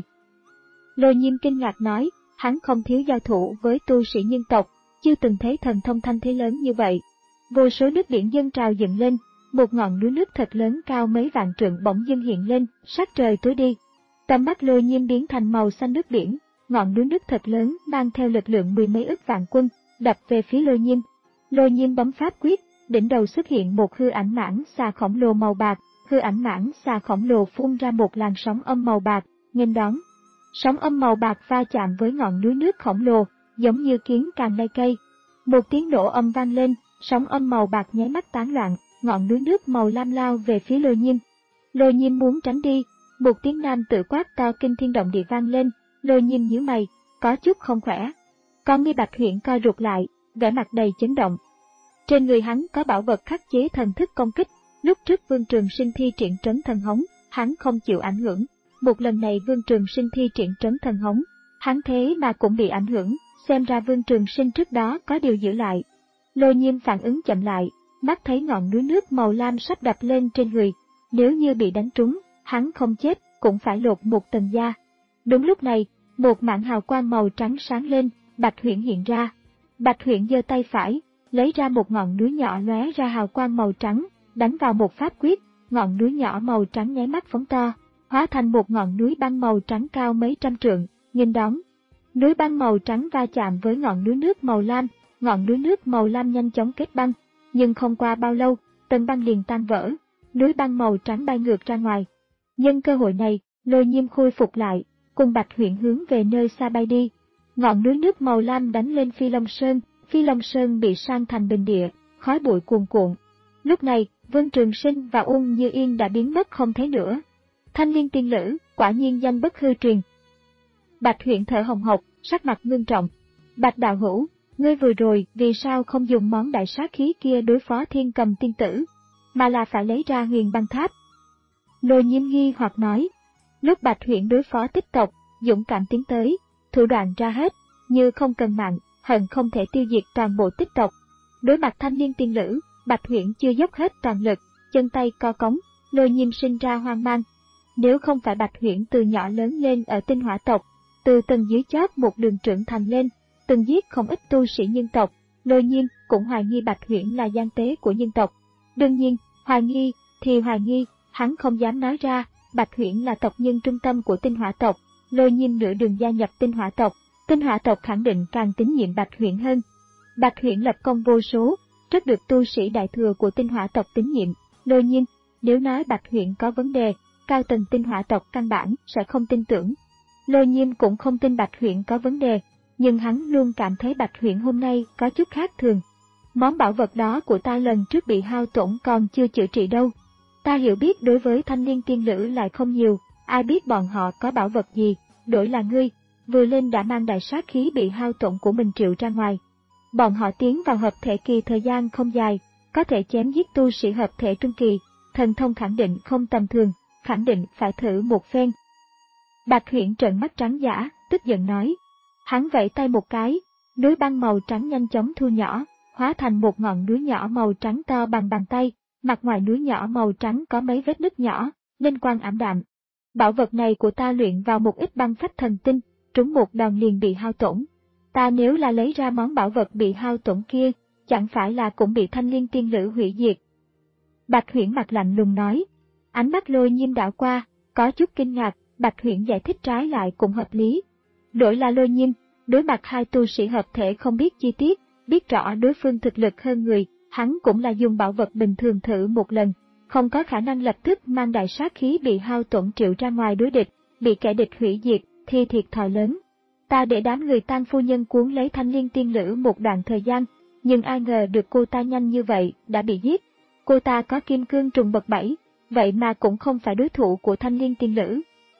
Lôi Nhiêm kinh ngạc nói, hắn không thiếu giao thủ với tu sĩ nhân tộc, chưa từng thấy thần thông thanh thế lớn như vậy. vô số nước biển dâng trào dựng lên, một ngọn núi nước thật lớn cao mấy vạn trượng bỗng dưng hiện lên, sắc trời tối đi. Tầm mắt Lôi Nhiêm biến thành màu xanh nước biển, ngọn núi nước thật lớn mang theo lực lượng mười mấy ức vạn quân, đập về phía Lôi Nhiêm. Lôi Nhiêm bấm pháp quyết, đỉnh đầu xuất hiện một hư ảnh mãng xà khổng lồ màu bạc, hư ảnh mãng xà khổng lồ phun ra một làn sóng âm màu bạc, nghênh đón. Sóng âm màu bạc va chạm với ngọn núi nước khổng lồ, giống như kiến càng lay cây. Một tiếng nổ âm vang lên, sóng âm màu bạc nháy mắt tán loạn, ngọn núi nước màu lam lao về phía Lôi Nhiêm. Lôi Nhiêm muốn tránh đi, một tiếng nam tự quát to kinh thiên động địa vang lên, Lôi Nhiêm nhíu mày, có chút không khỏe. Con ngươi Bạch Huyễn co rụt lại, vẻ mặt đầy chấn động. Trên người hắn có bảo vật khắc chế thần thức công kích, lúc trước Vương Trường Sinh thi triển trấn thần hống, hắn không chịu ảnh hưởng. Một lần này Vương Trường Sinh thi triển trấn thần hống, hắn thế mà cũng bị ảnh hưởng, xem ra Vương Trường Sinh trước đó có điều giữ lại. Lôi Nhiêm phản ứng chậm lại, mắt thấy ngọn núi nước màu lam sắp đập lên trên người, nếu như bị đánh trúng, hắn không chết, cũng phải lột một tầng da. Đúng lúc này, một mảng hào quang màu trắng sáng lên, Bạch Huyễn hiện ra. Bạch Huyễn giơ tay phải, lấy ra một ngọn núi nhỏ lóe ra hào quang màu trắng, đánh vào một pháp quyết, ngọn núi nhỏ màu trắng nháy mắt phóng to, hóa thành một ngọn núi băng màu trắng cao mấy trăm trượng, nghênh đón. Núi băng màu trắng va chạm với ngọn núi nước màu lam, ngọn núi nước màu lam nhanh chóng kết băng, nhưng không qua bao lâu, tầng băng liền tan vỡ, núi băng màu trắng bay ngược ra ngoài. Nhân cơ hội này, Lôi Nhiêm khôi phục lại, cùng Bạch Huyễn hướng về nơi xa bay đi. Ngọn núi nước màu lam đánh lên Phi Long Sơn, Phi Long Sơn bị san thành bình địa, khói bụi cuồn cuộn. Lúc này, Vương Trường Sinh và Ung Như Yên đã biến mất không thấy nữa. Thanh Liên tiên nữ, quả nhiên danh bất hư truyền. Bạch Huyễn thở hồng hộc, sắc mặt ngưng trọng. Bạch đạo hữu, ngươi vừa rồi vì sao không dùng món đại sát khí kia đối phó Thiên Cầm tiên tử, mà là phải lấy ra Huyền Băng Tháp? Lôi Nhiêm nghi hoặc nói. Lúc Bạch Huyễn đối phó Tích tộc, dũng cảm tiến tới, thủ đoạn ra hết, như không cần mạng, hận không thể tiêu diệt toàn bộ Tích tộc. Đối mặt Thanh Liên tiên nữ, Bạch Huyễn chưa dốc hết toàn lực, chân tay co cống, Lôi Nhiêm sinh ra hoang mang. Nếu không phải Bạch Huyễn từ nhỏ lớn lên ở Tinh Hỏa tộc, từ tầng dưới chót một đường trưởng thành lên, từng giết không ít tu sĩ nhân tộc, Lôi Nhiêm cũng hoài nghi Bạch Huyễn là gian tế của nhân tộc. Đương nhiên, hoài nghi thì hoài nghi, hắn không dám nói ra, Bạch Huyễn là tộc nhân trung tâm của Tinh Hỏa tộc, Lôi Nhiêm nửa đường gia nhập Tinh Hỏa tộc, Tinh Hỏa tộc khẳng định càng tín nhiệm Bạch Huyễn hơn. Bạch Huyễn lập công vô số, rất được tu sĩ đại thừa của Tinh Hỏa tộc tín nhiệm, Lôi Nhiêm, nếu nói Bạch Huyễn có vấn đề, cao tầng Tinh Hỏa tộc căn bản sẽ không tin tưởng. Lôi Nhiêm cũng không tin Bạch Huyễn có vấn đề, nhưng hắn luôn cảm thấy Bạch Huyễn hôm nay có chút khác thường. Món bảo vật đó của ta lần trước bị hao tổn còn chưa chữa trị đâu. Ta hiểu biết đối với Thanh Liên tiên nữ lại không nhiều, ai biết bọn họ có bảo vật gì, đổi là ngươi, vừa lên đã mang đại sát khí bị hao tổn của mình triệu ra ngoài. Bọn họ tiến vào hợp thể kỳ thời gian không dài, có thể chém giết tu sĩ hợp thể trung kỳ, thần thông khẳng định không tầm thường, khẳng định phải thử một phen. Bạch Huyễn trợn mắt trắng dã, tức giận nói. Hắn vẫy tay một cái, núi băng màu trắng nhanh chóng thu nhỏ, hóa thành một ngọn núi nhỏ màu trắng to bằng bàn tay, mặt ngoài núi nhỏ màu trắng có mấy vết nứt nhỏ, linh quang ảm đạm. Bảo vật này của ta luyện vào một ít băng phách thần tinh, trúng một đòn liền bị hao tổn. Ta nếu là lấy ra món bảo vật bị hao tổn kia, chẳng phải là cũng bị Thanh Liên tiên nữ hủy diệt. Bạch Huyễn mặt lạnh lùng nói. Ánh mắt Lôi Nhiêm đảo qua, có chút kinh ngạc, Bạch Huyễn giải thích trái lại cũng hợp lý. Đổi là Lôi Nhiêm, đối mặt hai tu sĩ hợp thể không biết chi tiết, biết rõ đối phương thực lực hơn người, hắn cũng là dùng bảo vật bình thường thử một lần, không có khả năng lập tức mang đại sát khí bị hao tổn triệu ra ngoài đối địch, bị kẻ địch hủy diệt, thì thiệt thòi lớn. Ta để đám người Tang phu nhân cuốn lấy Thanh Liên tiên nữ một đoạn thời gian, nhưng ai ngờ được cô ta nhanh như vậy đã bị giết. Cô ta có kim cương trùng bậc bảy, vậy mà cũng không phải đối thủ của Thanh Liên tiên nữ.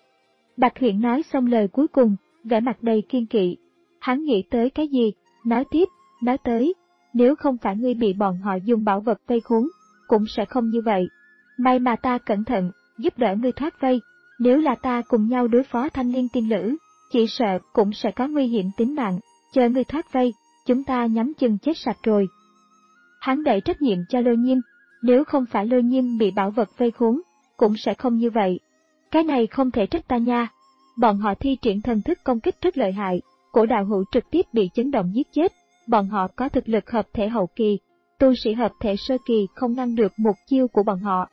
Bạch Huyễn nói xong lời cuối cùng, vẻ mặt đầy kiên kỵ. Hắn nghĩ tới cái gì, nói tiếp, nói tới, nếu không phải ngươi bị bọn họ dùng bảo vật vây khốn, cũng sẽ không như vậy. May mà ta cẩn thận, giúp đỡ ngươi thoát vây, nếu là ta cùng nhau đối phó Thanh Liên tiên nữ, chỉ sợ cũng sẽ có nguy hiểm tính mạng, chờ ngươi thoát vây, chúng ta nhắm chừng chết sạch rồi. Hắn đẩy trách nhiệm cho Lôi Nhiêm, nếu không phải Lôi Nhiêm bị bảo vật vây khốn, cũng sẽ không như vậy. Cái này không thể trách ta nha. Bọn họ thi triển thần thức công kích rất lợi hại, cổ đạo hữu trực tiếp bị chấn động giết chết, bọn họ có thực lực hợp thể hậu kỳ, tu sĩ hợp thể sơ kỳ không ngăn được một chiêu của bọn họ.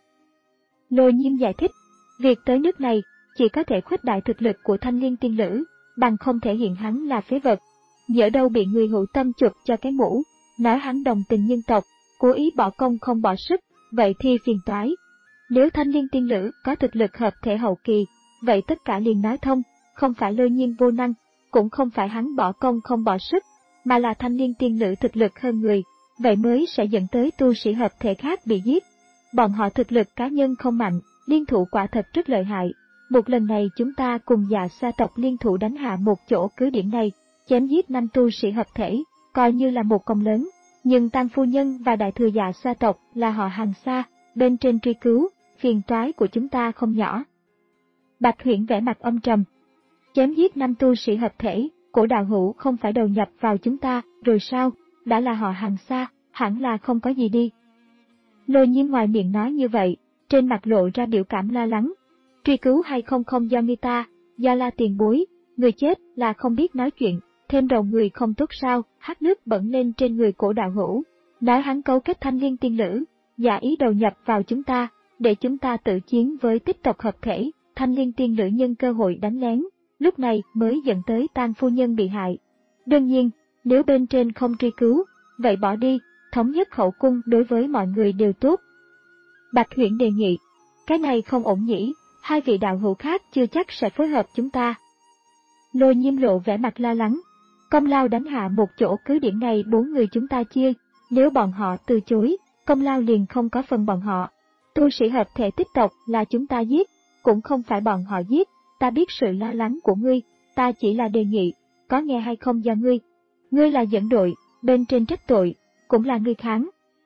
Lô Nhiêm giải thích, việc tới nước này chỉ có thể khuếch đại thực lực của Thanh Liên tiên nữ, bằng không thể hiện hắn là phế vật. Nhỡ đâu bị người hữu tâm chụp cho cái mũ, nói hắn đồng tình nhân tộc, cố ý bỏ công không bỏ sức, vậy thì phiền toái. Nếu Thanh Liên tiên nữ có thực lực hợp thể hậu kỳ, vậy tất cả liền nói thông, không phải Lô Nhiêm vô năng, cũng không phải hắn bỏ công không bỏ sức, mà là Thanh Liên tiên nữ thực lực hơn người, vậy mới sẽ dẫn tới tu sĩ hợp thể khác bị giết. Bọn họ thực lực cá nhân không mạnh, liên thủ quả thật rất lợi hại. Một lần này chúng ta cùng Dạ Sa tộc liên thủ đánh hạ một chỗ cứ điểm này, chém giết năm tu sĩ hợp thể, coi như là một công lớn. Nhưng Tam phu nhân và đại thừa Dạ Sa tộc là họ hàng xa, bên trên truy cứu, phiền toái của chúng ta không nhỏ. Bạch Huyễn vẻ mặt âm trầm. Chém giết năm tu sĩ hợp thể, Cổ đạo hữu không phải đầu nhập vào chúng ta, rồi sao, đã là họ hàng xa, hẳn là không có gì đi. Lô Nhiêm ngoài miệng nói như vậy, trên mặt lộ ra biểu cảm lo lắng. Truy cứu hay không không do ngươi ta, do La tiền bối, người chết là không biết nói chuyện, thêm đầu người không tốt sao, hát nước bẩn lên trên người Cổ đạo hữu, nói hắn cấu kết Thanh Liên tiên nữ, giả ý đầu nhập vào chúng ta, để chúng ta tự chiến với tích tộc hợp thể, Thanh Liên tiên nữ nhân cơ hội đánh lén, lúc này mới dẫn tới Tang phu nhân bị hại. Đương nhiên, nếu bên trên không truy cứu, vậy bỏ đi, thống nhất khẩu cung đối với mọi người đều tốt. Bạch Huyễn đề nghị, cái này không ổn nhỉ, hai vị đạo hữu khác chưa chắc sẽ phối hợp chúng ta. Lô Nhiêm lộ vẻ mặt lo lắng, công lao đánh hạ một chỗ cứ điểm này bốn người chúng ta chia, nếu bọn họ từ chối, công lao liền không có phần bọn họ. Tu sĩ hợp thể tích tộc là chúng ta giết, cũng không phải bọn họ giết, ta biết sự lo lắng của ngươi, ta chỉ là đề nghị, có nghe hay không do ngươi. Ngươi là dẫn đội, bên trên trách tội, cũng là ngươi kháng.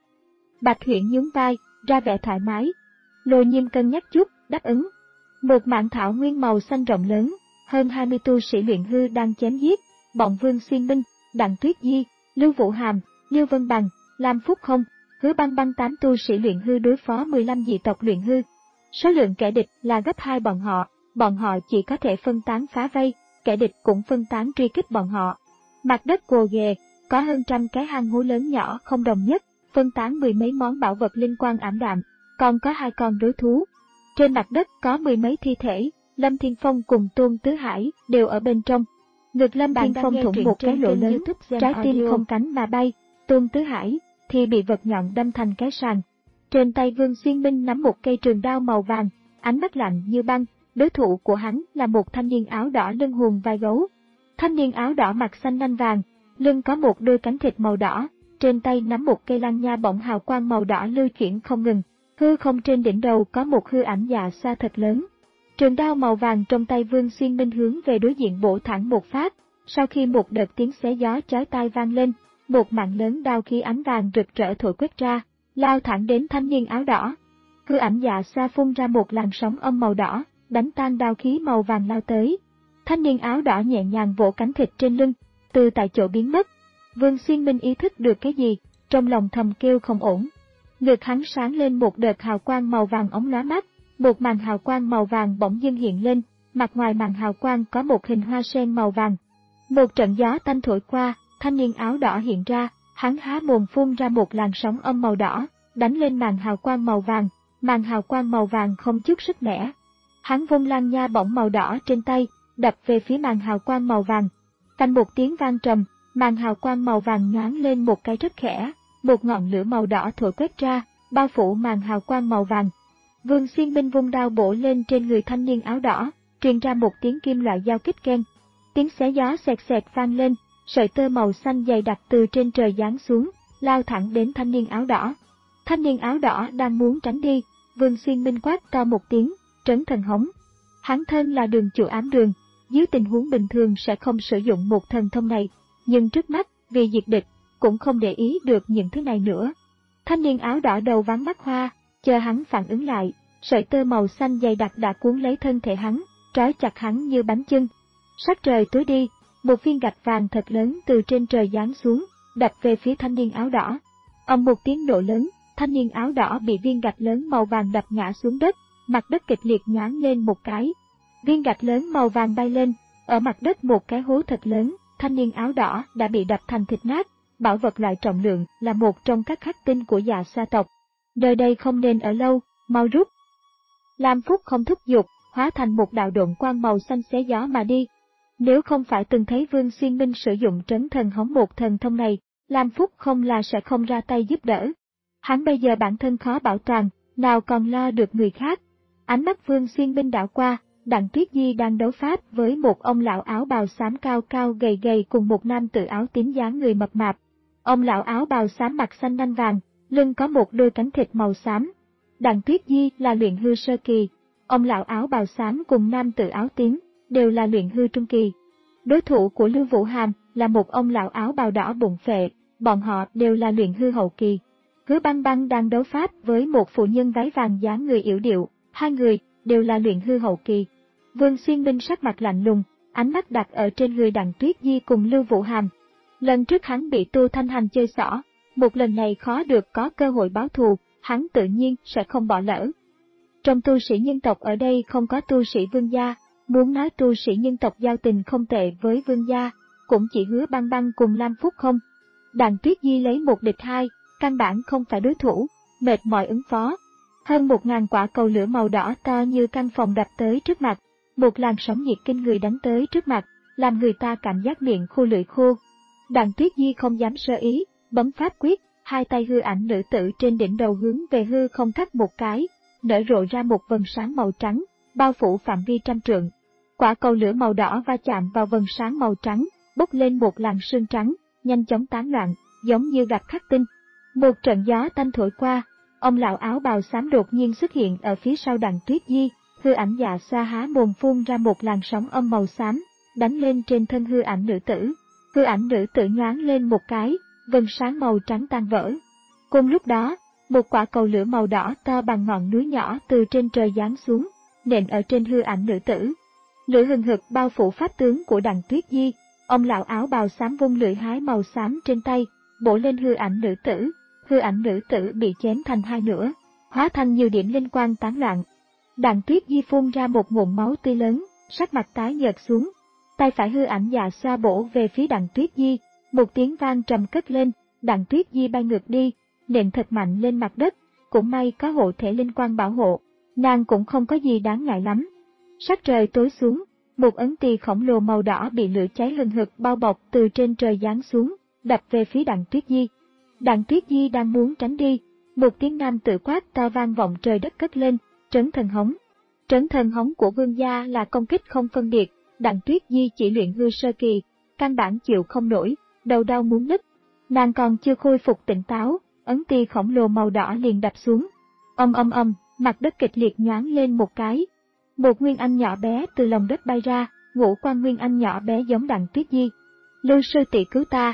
Bạch Huyễn nhún vai, ra vẻ thoải mái. Lô Nhiêm cân nhắc chút, đáp ứng. Một mạn thảo nguyên màu xanh rộng lớn, hơn hai mươi tu sĩ luyện hư đang chém giết, bọn Vương Xuyên Minh, Đặng Tuyết Di, Lưu Vũ Hàm, Lưu Vân Bằng, Lam Phúc Không, Hứa Băng Băng tám tu sĩ luyện hư đối phó mười lăm dị tộc luyện hư. Số lượng kẻ địch là gấp hai bọn họ, bọn họ chỉ có thể phân tán phá vây, kẻ địch cũng phân tán truy kích bọn họ. Mặt đất gồ ghề, có hơn trăm cái hang hố lớn nhỏ không đồng nhất, phân tán mười mấy món bảo vật linh quang ảm đạm, còn có hai con rối thú. Trên mặt đất có mười mấy thi thể, Lâm Thiên Phong cùng Tôn Tứ Hải đều ở bên trong. Ngực Lâm Thiên Phong thủng một cái lỗ lớn, trái tim không cánh mà bay, Tôn Tứ Hải thì bị vật nhọn đâm thành cái sàng. Trên tay Vương Xuyên Minh nắm một cây trường đao màu vàng, ánh mắt lạnh như băng, đối thủ của hắn là một thanh niên áo đỏ lưng hùm vai gấu. Thanh niên áo đỏ mặt xanh nanh vàng, lưng có một đôi cánh thịt màu đỏ, trên tay nắm một cây lăng nha bổng hào quang màu đỏ lưu chuyển không ngừng, hư không trên đỉnh đầu có một hư ảnh Dạ Sa thật lớn. Trường đao màu vàng trong tay Vương Xuyên Minh hướng về đối diện bổ thẳng một phát, sau khi một đợt tiếng xé gió chói tai vang lên, một mạng lớn đao khí ánh vàng rực rỡ thổi quét ra, lao thẳng đến thanh niên áo đỏ. Hư ảnh Dạ Sa phun ra một làn sóng âm màu đỏ, đánh tan đao khí màu vàng lao tới. Thanh niên áo đỏ nhẹ nhàng vỗ cánh thịt trên lưng, từ tại chỗ biến mất. Vương Xuyên Minh ý thức được cái gì, trong lòng thầm kêu không ổn. Ngực hắn sáng lên một đợt hào quang màu vàng óng lóa mắt, một màn hào quang màu vàng bỗng dưng hiện lên, mặt ngoài màn hào quang có một hình hoa sen màu vàng. Một trận gió tanh thổi qua, thanh niên áo đỏ hiện ra, hắn há mồm phun ra một làn sóng âm màu đỏ, đánh lên màn hào quang màu vàng, màn hào quang màu vàng không chút sức mẻ. Hắn vung lăng nha bổng màu đỏ trên tay, đập về phía màn hào quang màu vàng. Canh một tiếng vang trầm, màn hào quang màu vàng nhoáng lên một cái rất khẽ, một ngọn lửa màu đỏ thổi quét ra, bao phủ màn hào quang màu vàng. Vương Xuyên Minh vung đao bổ lên trên người thanh niên áo đỏ, truyền ra một tiếng kim loại giao kích keng. Tiếng xé gió xẹt xẹt vang lên, sợi tơ màu xanh dày đặc từ trên trời giáng xuống, lao thẳng đến thanh niên áo đỏ. Thanh niên áo đỏ đang muốn tránh đi, Vương Xuyên Minh quát to một tiếng, trấn thần hống. Hắn thân là đường chủ ám đường, dưới tình huống bình thường sẽ không sử dụng một thần thông này, nhưng trước mắt, vì diệt địch, cũng không để ý được những thứ này nữa. Thanh niên áo đỏ đầu váng mắt hoa, chờ hắn phản ứng lại, sợi tơ màu xanh dày đặc đã cuốn lấy thân thể hắn, trói chặt hắn như bánh chưng. Sắc trời tối đi, một viên gạch vàng thật lớn từ trên trời giáng xuống, đập về phía thanh niên áo đỏ. Ầm một tiếng nổ lớn, thanh niên áo đỏ bị viên gạch lớn màu vàng đập ngã xuống đất, mặt đất kịch liệt nhoáng lên một cái. Viên gạch lớn màu vàng bay lên, ở mặt đất một cái hố thật lớn, thanh niên áo đỏ đã bị đập thành thịt nát, bảo vật loại trọng lượng là một trong các khắc tinh của Dạ Xoa tộc. Nơi đây không nên ở lâu, mau rút. Lam Phúc không thúc giục, hóa thành một đạo độn quang màu xanh xé gió mà đi. Nếu không phải từng thấy Vương Xuyên Minh sử dụng trấn thần hống một thần thông này, Lam Phúc không là sẽ không ra tay giúp đỡ. Hắn bây giờ bản thân khó bảo toàn, nào còn lo được người khác. Ánh mắt Vương Xuyên Minh đảo qua, Đặng Tuyết Di đang đấu pháp với một ông lão áo bào xám cao cao gầy gầy cùng một nam tử áo tím dáng người mập mạp. Ông lão áo bào xám mặt xanh nanh vàng, lưng có một đôi cánh thịt màu xám. Đặng Tuyết Di là luyện hư sơ kỳ, ông lão áo bào xám cùng nam tử áo tím đều là luyện hư trung kỳ. Đối thủ của Lưu Vũ Hàm là một ông lão áo bào đỏ bụng phệ, bọn họ đều là luyện hư hậu kỳ. Hứa Băng Băng đang đấu pháp với một phụ nhân váy vàng dáng người yểu điệu, hai người đều là luyện hư hậu kỳ. Vương Xuyên Minh sắc mặt lạnh lùng, ánh mắt đặt ở trên người Đặng Tuyết Di cùng Lưu Vũ Hàm. Lần trước hắn bị Tu Thanh Hành chơi xỏ, một lần này khó được có cơ hội báo thù, hắn tự nhiên sẽ không bỏ lỡ. Trong tu sĩ nhân tộc ở đây không có tu sĩ vương gia, muốn nói tu sĩ nhân tộc giao tình không tệ với vương gia, cũng chỉ Hứa Băng Băng cùng Lam Phúc không. Đặng Tuyết Di lấy một địch hai, căn bản không phải đối thủ, mệt mỏi ứng phó. Hơn một ngàn quả cầu lửa màu đỏ to như căn phòng đập tới trước mặt, một làn sóng nhiệt kinh người đánh tới trước mặt, làm người ta cảm giác miệng khô lưỡi khô. Đặng Tuyết Di không dám sơ ý, bấm pháp quyết, hai tay hư ảnh nữ tử trên đỉnh đầu hướng về hư không cắt một cái, nở rộ ra một vầng sáng màu trắng, bao phủ phạm vi trăm trượng. Quả cầu lửa màu đỏ va chạm vào vầng sáng màu trắng, bốc lên một làn sương trắng, nhanh chóng tán loạn, giống như gặp khắc tinh. Một trận gió tanh thổi qua, ông lão áo bào xám đột nhiên xuất hiện ở phía sau Đặng Tuyết Di, hư ảnh Dạ Xoa há mồm phun ra một làn sóng âm màu xám, đánh lên trên thân hư ảnh nữ tử. Hư ảnh nữ tử nhoáng lên một cái, vầng sáng màu trắng tan vỡ. Cùng lúc đó, một quả cầu lửa màu đỏ to bằng ngọn núi nhỏ từ trên trời giáng xuống, nện ở trên hư ảnh nữ tử. Lửa hừng hực bao phủ pháp tướng của Đặng Tuyết Di, ông lão áo bào xám vung lưỡi hái màu xám trên tay, bổ lên hư ảnh nữ tử. Hư ảnh nữ tử bị chém thành hai nửa, hóa thành nhiều điểm linh quang tán loạn. Đặng Tuyết Di phun ra một ngụm máu tươi lớn, sắc mặt tái nhợt xuống. Tay phải hư ảnh Dạ Xoa bổ về phía Đặng Tuyết Di, một tiếng vang trầm cất lên, Đặng Tuyết Di bay ngược đi, nện thật mạnh lên mặt đất, cũng may có hộ thể linh quang bảo hộ, nàng cũng không có gì đáng ngại lắm. Sắc trời tối xuống, một ấn tỳ khổng lồ màu đỏ bị lửa cháy hừng hực bao bọc từ trên trời giáng xuống, đập về phía Đặng Tuyết Di. Đặng Tuyết Di đang muốn tránh đi, một tiếng nam tự quát to vang vọng trời đất cất lên, trấn thần hống. Trấn thần hống của vương gia là công kích không phân biệt, Đặng Tuyết Di chỉ luyện hư sơ kỳ, căn bản chịu không nổi, đầu đau muốn nứt. Nàng còn chưa khôi phục tỉnh táo, ấn tỳ khổng lồ màu đỏ liền đập xuống. Âm âm âm, mặt đất kịch liệt nhoáng lên một cái. Một nguyên anh nhỏ bé từ lòng đất bay ra, ngũ quan nguyên anh nhỏ bé giống Đặng Tuyết Di. Lưu sư tỷ cứu ta.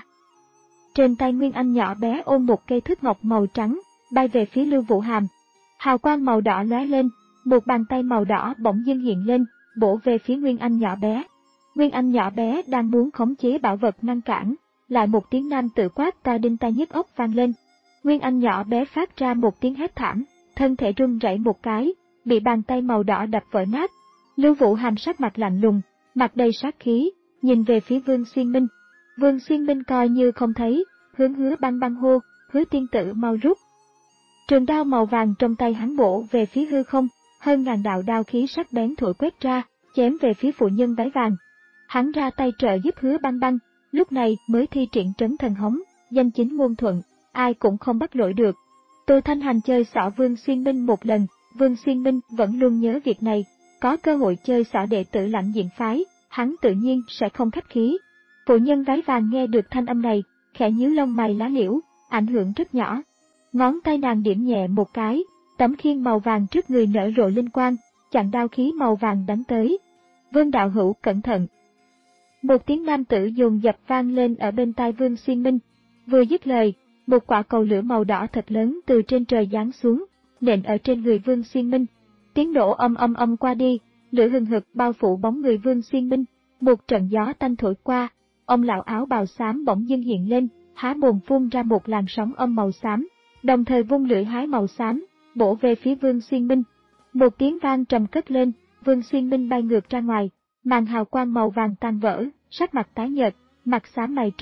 Trên tay nguyên anh nhỏ bé ôm một cây thước ngọc màu trắng, bay về phía Lưu Vũ Hàm. Hào quang màu đỏ lóe lên, một bàn tay màu đỏ bỗng dưng hiện lên, bổ về phía nguyên anh nhỏ bé. Nguyên anh nhỏ bé đang muốn khống chế bảo vật ngăn cản, lại một tiếng nam tự quát to đinh tai nhức óc vang lên. Nguyên anh nhỏ bé phát ra một tiếng hét thảm, thân thể run rẩy một cái, bị bàn tay màu đỏ đập vỡ nát. Lưu Vũ Hàm sắc mặt lạnh lùng, mặt đầy sát khí, nhìn về phía Vương Xuyên Minh. Vương Xuyên Minh coi như không thấy, hướng Hứa Băng Băng hô, Hứa tiên tử mau rút. Trường đao màu vàng trong tay hắn bổ về phía hư không, hơn ngàn đạo đao khí sắc bén thổi quét ra, chém về phía phụ nhân váy vàng. Hắn ra tay trợ giúp Hứa Băng Băng, lúc này mới thi triển trấn thần hống, danh chính ngôn thuận, ai cũng không bắt lỗi được. Tô Thanh Hành chơi xỏ Vương Xuyên Minh một lần, Vương Xuyên Minh vẫn luôn nhớ việc này, có cơ hội chơi xỏ đệ tử Lãnh Diện phái, hắn tự nhiên sẽ không khách khí. Phụ nhân váy vàng nghe được thanh âm này, khẽ nhíu lông mày lá liễu, ảnh hưởng rất nhỏ. Ngón tay nàng điểm nhẹ một cái, tấm khiên màu vàng trước người nở rộ linh quang, chặn đao khí màu vàng đánh tới. Vương đạo hữu cẩn thận. Một tiếng nam tử dồn dập vang lên ở bên tai Vương Xuyên Minh. Vừa dứt lời, một quả cầu lửa màu đỏ thật lớn từ trên trời giáng xuống, nện ở trên người Vương Xuyên Minh. Tiếng nổ âm âm âm qua đi, lửa hừng hực bao phủ bóng người Vương Xuyên Minh. Một trận gió tanh thổi qua, ông lão áo bào xám bỗng dưng hiện lên, há mồm phun ra một làn sóng âm màu xám, đồng thời vung lưỡi hái màu xám, bổ về phía Vương Xuyên Minh. Một tiếng vang trầm cất lên, Vương Xuyên Minh bay ngược ra ngoài, màn hào quang màu vàng tan vỡ, sắc mặt tái nhợt, mặt xám mày tro,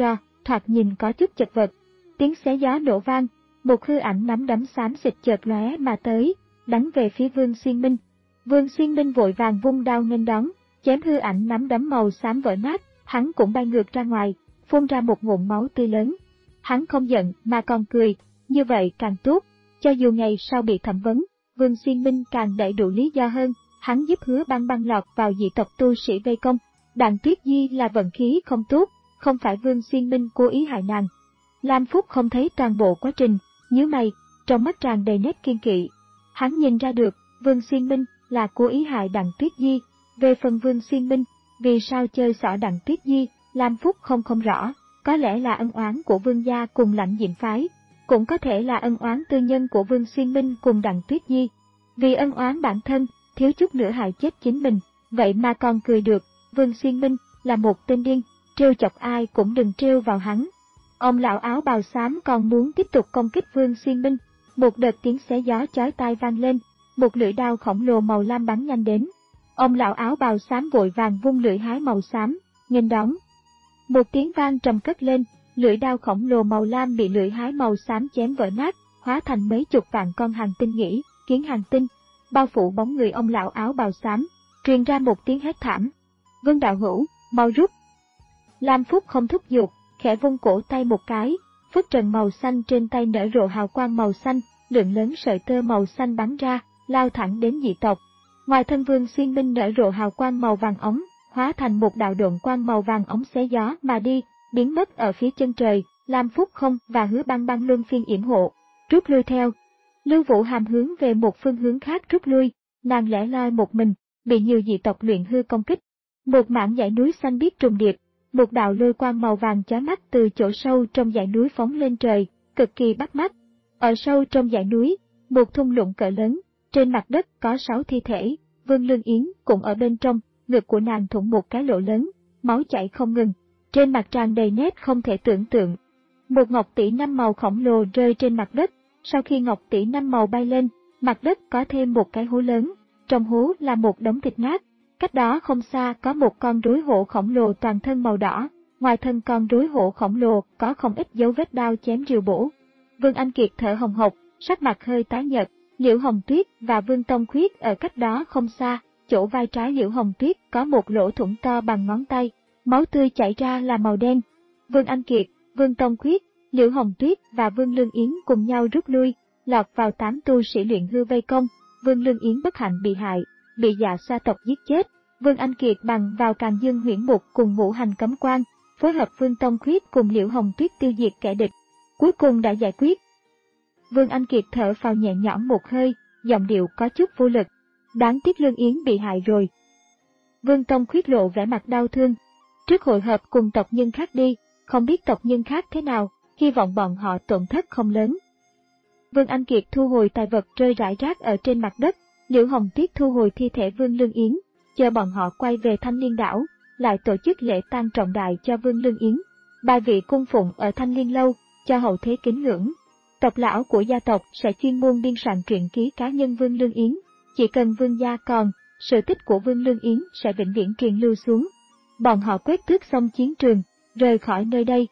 thoạt nhìn có chút chật vật. Tiếng xé gió nổ vang, một hư ảnh nắm đấm xám xịt chợt lóe mà tới, đánh về phía Vương Xuyên Minh. Vương Xuyên Minh vội vàng vung đao nghênh đón, chém hư ảnh nắm đấm màu xám vỡ nát, hắn cũng bay ngược ra ngoài, phun ra một ngụm máu tươi lớn. Hắn không giận mà còn cười, như vậy càng tốt, cho dù ngày sau bị thẩm vấn, Vương Xuyên Minh càng đầy đủ lý do hơn, hắn giúp Hứa Băng Băng lọt vào dị tộc tu sĩ vây công. Đặng Tuyết Di là vận khí không tốt, không phải Vương Xuyên Minh cố ý hại nàng. Lam Phúc không thấy toàn bộ quá trình, nhíu mày, trong mắt tràn đầy nét kiên kỵ. Hắn nhìn ra được, Vương Xuyên Minh là cố ý hại Đặng Tuyết Di. Về phần Vương Xuyên Minh, vì sao chơi xỏ Đặng Tuyết Di, Lam Phúc không không rõ, có lẽ là ân oán của Vương gia cùng Lãnh Diệm phái, cũng có thể là ân oán tư nhân của Vương Xuyên Minh cùng Đặng Tuyết Di. Vì ân oán bản thân, thiếu chút nữa hại chết chính mình, vậy mà còn cười được. Vương Xuyên Minh là một tên điên, trêu chọc ai cũng đừng trêu vào hắn. Ông lão áo bào xám còn muốn tiếp tục công kích Vương Xuyên Minh, một đợt tiếng xé gió chói tai vang lên, một lưỡi đao khổng lồ màu lam bắn nhanh đến. Ông lão áo bào xám vội vàng vung lưỡi hái màu xám, nghênh đón. Một tiếng vang trầm cất lên, lưỡi đao khổng lồ màu lam bị lưỡi hái màu xám chém vỡ nát, hóa thành mấy chục vạn con hàng tinh nhĩ, kiến hàng tinh, bao phủ bóng người ông lão áo bào xám, truyền ra một tiếng hét thảm. Vương đạo hữu, mau rút. Lam Phúc không thúc giục, khẽ vung cổ tay một cái, phất trần màu xanh trên tay nở rộ hào quang màu xanh, lượng lớn sợi tơ màu xanh bắn ra, lao thẳng đến dị tộc. Ngoài thân Vương Xuyên Minh nở rộ hào quang màu vàng ống, hóa thành một đạo độn quang màu vàng ống xé gió mà đi, biến mất ở phía chân trời. Lam Phúc không và Hứa Băng Băng luân phiên yểm hộ, rút lui theo. Lưu Vũ Hàm hướng về một phương hướng khác rút lui, nàng lẻ loi một mình, bị nhiều dị tộc luyện hư công kích. Một mảng dãy núi xanh biếc trùng điệp, một đạo lôi quang màu vàng chói mắt từ chỗ sâu trong dãy núi phóng lên trời, cực kỳ bắt mắt. Ở sâu trong dãy núi, một thung lũng cỡ lớn, trên mặt đất có sáu thi thể, Vương Lương Yến cũng ở bên trong, ngực của nàng thủng một cái lỗ lớn, máu chảy không ngừng, trên mặt tràn đầy nét không thể tưởng tượng. Một ngọc tỷ năm màu khổng lồ rơi trên mặt đất, sau khi ngọc tỷ năm màu bay lên, mặt đất có thêm một cái hố lớn, trong hố là một đống thịt nát. Cách đó không xa có một con rối hổ khổng lồ toàn thân màu đỏ, ngoài thân con rối hổ khổng lồ có không ít dấu vết đao chém rìu bổ. Vương Anh Kiệt thở hồng hộc, sắc mặt hơi tái nhợt. Liễu Hồng Tuyết và Vương Tông Khuyết ở cách đó không xa, chỗ vai trái Liễu Hồng Tuyết có một lỗ thủng to bằng ngón tay, máu tươi chảy ra là màu đen. Vương Anh Kiệt, Vương Tông Khuyết, Liễu Hồng Tuyết và Vương Lương Yến cùng nhau rút lui, lọt vào tám tu sĩ luyện hư vây công. Vương Lương Yến bất hạnh bị hại, bị Dạ Xoa tộc giết chết. Vương Anh Kiệt bằng vào Càn Dương Huyễn Mục cùng Ngũ Hành Cấm Quan, phối hợp Vương Tông Khuyết cùng Liễu Hồng Tuyết tiêu diệt kẻ địch, cuối cùng đã giải quyết. Vương Anh Kiệt thở phào nhẹ nhõm một hơi, giọng điệu có chút vô lực. Đáng tiếc Lương Yến bị hại rồi. Vương Tông Khuyết lộ vẻ mặt đau thương. Trước hội hợp cùng tộc nhân khác đi, không biết tộc nhân khác thế nào, hy vọng bọn họ tổn thất không lớn. Vương Anh Kiệt thu hồi tài vật rơi rải rác ở trên mặt đất, Liễu Hồng Tuyết thu hồi thi thể Vương Lương Yến, chờ bọn họ quay về Thanh Liên đảo, lại tổ chức lễ tang trọng đại cho Vương Lương Yến. Bài vị cung phụng ở Thanh Liên lâu, cho hậu thế kính ngưỡng. Tộc lão của gia tộc sẽ chuyên môn biên soạn truyện ký cá nhân Vương Lương Yến, chỉ cần Vương gia còn, sự tích của Vương Lương Yến sẽ vĩnh viễn truyền lưu xuống. Bọn họ quét tước xong chiến trường, rời khỏi nơi đây.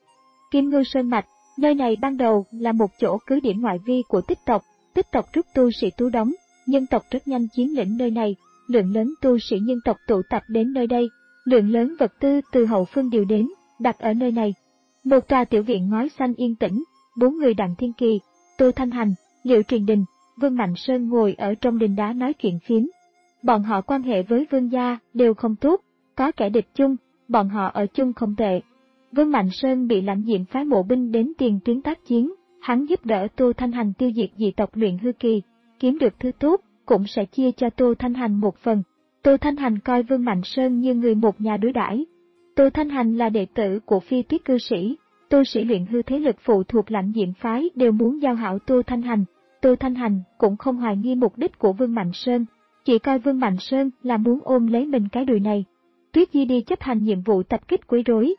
Kim Ngưu Sơn Mạch, nơi này ban đầu là một chỗ cứ điểm ngoại vi của Tích tộc, Tích tộc rút tu sĩ tú đóng, nhân tộc rất nhanh chiếm lĩnh nơi này, lượng lớn tu sĩ nhân tộc tụ tập đến nơi đây, lượng lớn vật tư từ hậu phương điều đến, đặt ở nơi này. Một tòa tiểu viện ngói xanh yên tĩnh, bốn người Đặng Thiên Kỳ, Tô Thanh Hành, Liệu Truyền Đình, Vương Mạnh Sơn ngồi ở trong đình đá nói chuyện phiếm. Bọn họ quan hệ với Vương gia đều không tốt, có kẻ địch chung, bọn họ ở chung không tệ. Vương Mạnh Sơn bị Lãnh Diệm phái mộ binh đến tiền tuyến tác chiến, hắn giúp đỡ Tô Thanh Hành tiêu diệt dị tộc luyện hư kỳ, kiếm được thứ tốt, cũng sẽ chia cho Tô Thanh Hành một phần. Tô Thanh Hành coi Vương Mạnh Sơn như người một nhà đối đãi. Tô Thanh Hành là đệ tử của Phi Tuyết cư sĩ, tu sĩ luyện hư thế lực phụ thuộc Lãnh Diệm phái đều muốn giao hảo Tô Thanh Hành. Tô Thanh Hành cũng không hoài nghi mục đích của Vương Mạnh Sơn, chỉ coi Vương Mạnh Sơn là muốn ôm lấy mình cái đùi này. Tuyết Di đi chấp hành nhiệm vụ tập kích quấy rối.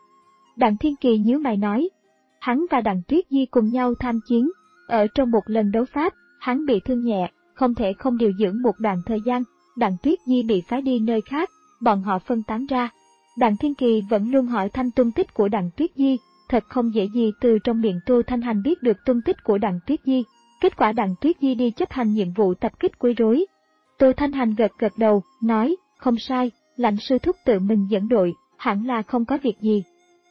Đặng Thiên Kỳ nhíu mày nói, hắn và Đặng Tuyết Di cùng nhau tham chiến, ở trong một lần đấu pháp, hắn bị thương nhẹ, không thể không điều dưỡng một đoạn thời gian, Đặng Tuyết Di bị phái đi nơi khác, bọn họ phân tán ra. Đặng Thiên Kỳ vẫn luôn hỏi thăm tung tích của Đặng Tuyết Di, thật không dễ gì từ trong miệng Tô Thanh Hành biết được tung tích của Đặng Tuyết Nhi. Kết quả Đặng Tuyết Nhi đi chấp hành nhiệm vụ tập kích quấy rối. Tô Thanh Hành gật gật đầu, nói, không sai, Lãnh sư thúc tự mình dẫn đội, hẳn là không có việc gì.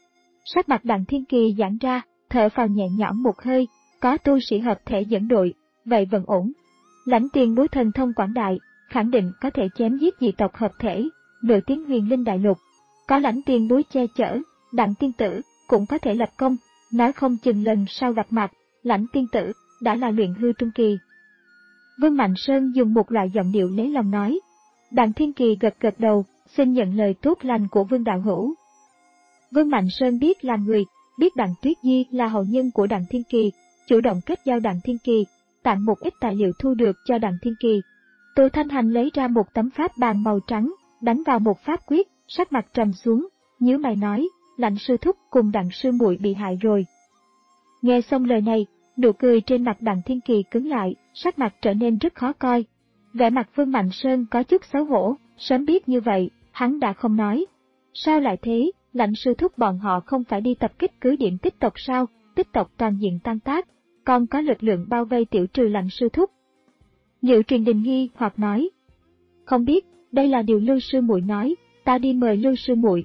Sắc mặt Đặng Thiên Kỳ giãn ra, thở phào nhẹ nhõm một hơi, có tu sĩ hợp thể dẫn đội, vậy vẫn ổn. Lãnh tiền bối thần thông quảng đại, khẳng định có thể chém giết dị tộc hợp thể, nổi tiếng huyền linh đại lục. Có Lãnh tiền bối che chở, Đặng tiên tử cũng có thể lập công, nói không chừng lần sau gặp mặt, Lãnh tiên tử đã là luyện hư trung kỳ. Vương Mạnh Sơn dùng một loại giọng điệu lấy lòng nói. Đặng Thiên Kỳ gật gật đầu, xin nhận lời tốt lành của Vương đạo hữu. Vương Mạnh Sơn biết là người, biết Đặng Tuyết Nhi là hậu nhân của Đặng Thiên Kỳ, chủ động kết giao Đặng Thiên Kỳ, tặng một ít tài liệu thu được cho Đặng Thiên Kỳ. Tô Thanh Hành lấy ra một tấm pháp bàn màu trắng, đánh vào một pháp quyết, sắc mặt trầm xuống, nhíu mày nói, Lãnh sư thúc cùng Đặng sư muội bị hại rồi. Nghe xong lời này, nụ cười trên mặt Đặng Thiên Kỳ cứng lại, sắc mặt trở nên rất khó coi. Vẻ mặt Vương Mạnh Sơn có chút xấu hổ, sớm biết như vậy, hắn đã không nói. Sao lại thế, Lãnh sư thúc bọn họ không phải đi tập kích cứ điểm tích tộc sao, tích tộc toàn diện tan tác, còn có lực lượng bao vây tiểu trừ Lãnh sư thúc. Liệu Truyền Đình nghi hoặc nói, không biết, đây là điều Lưu sư muội nói, ta đi mời Lưu sư muội.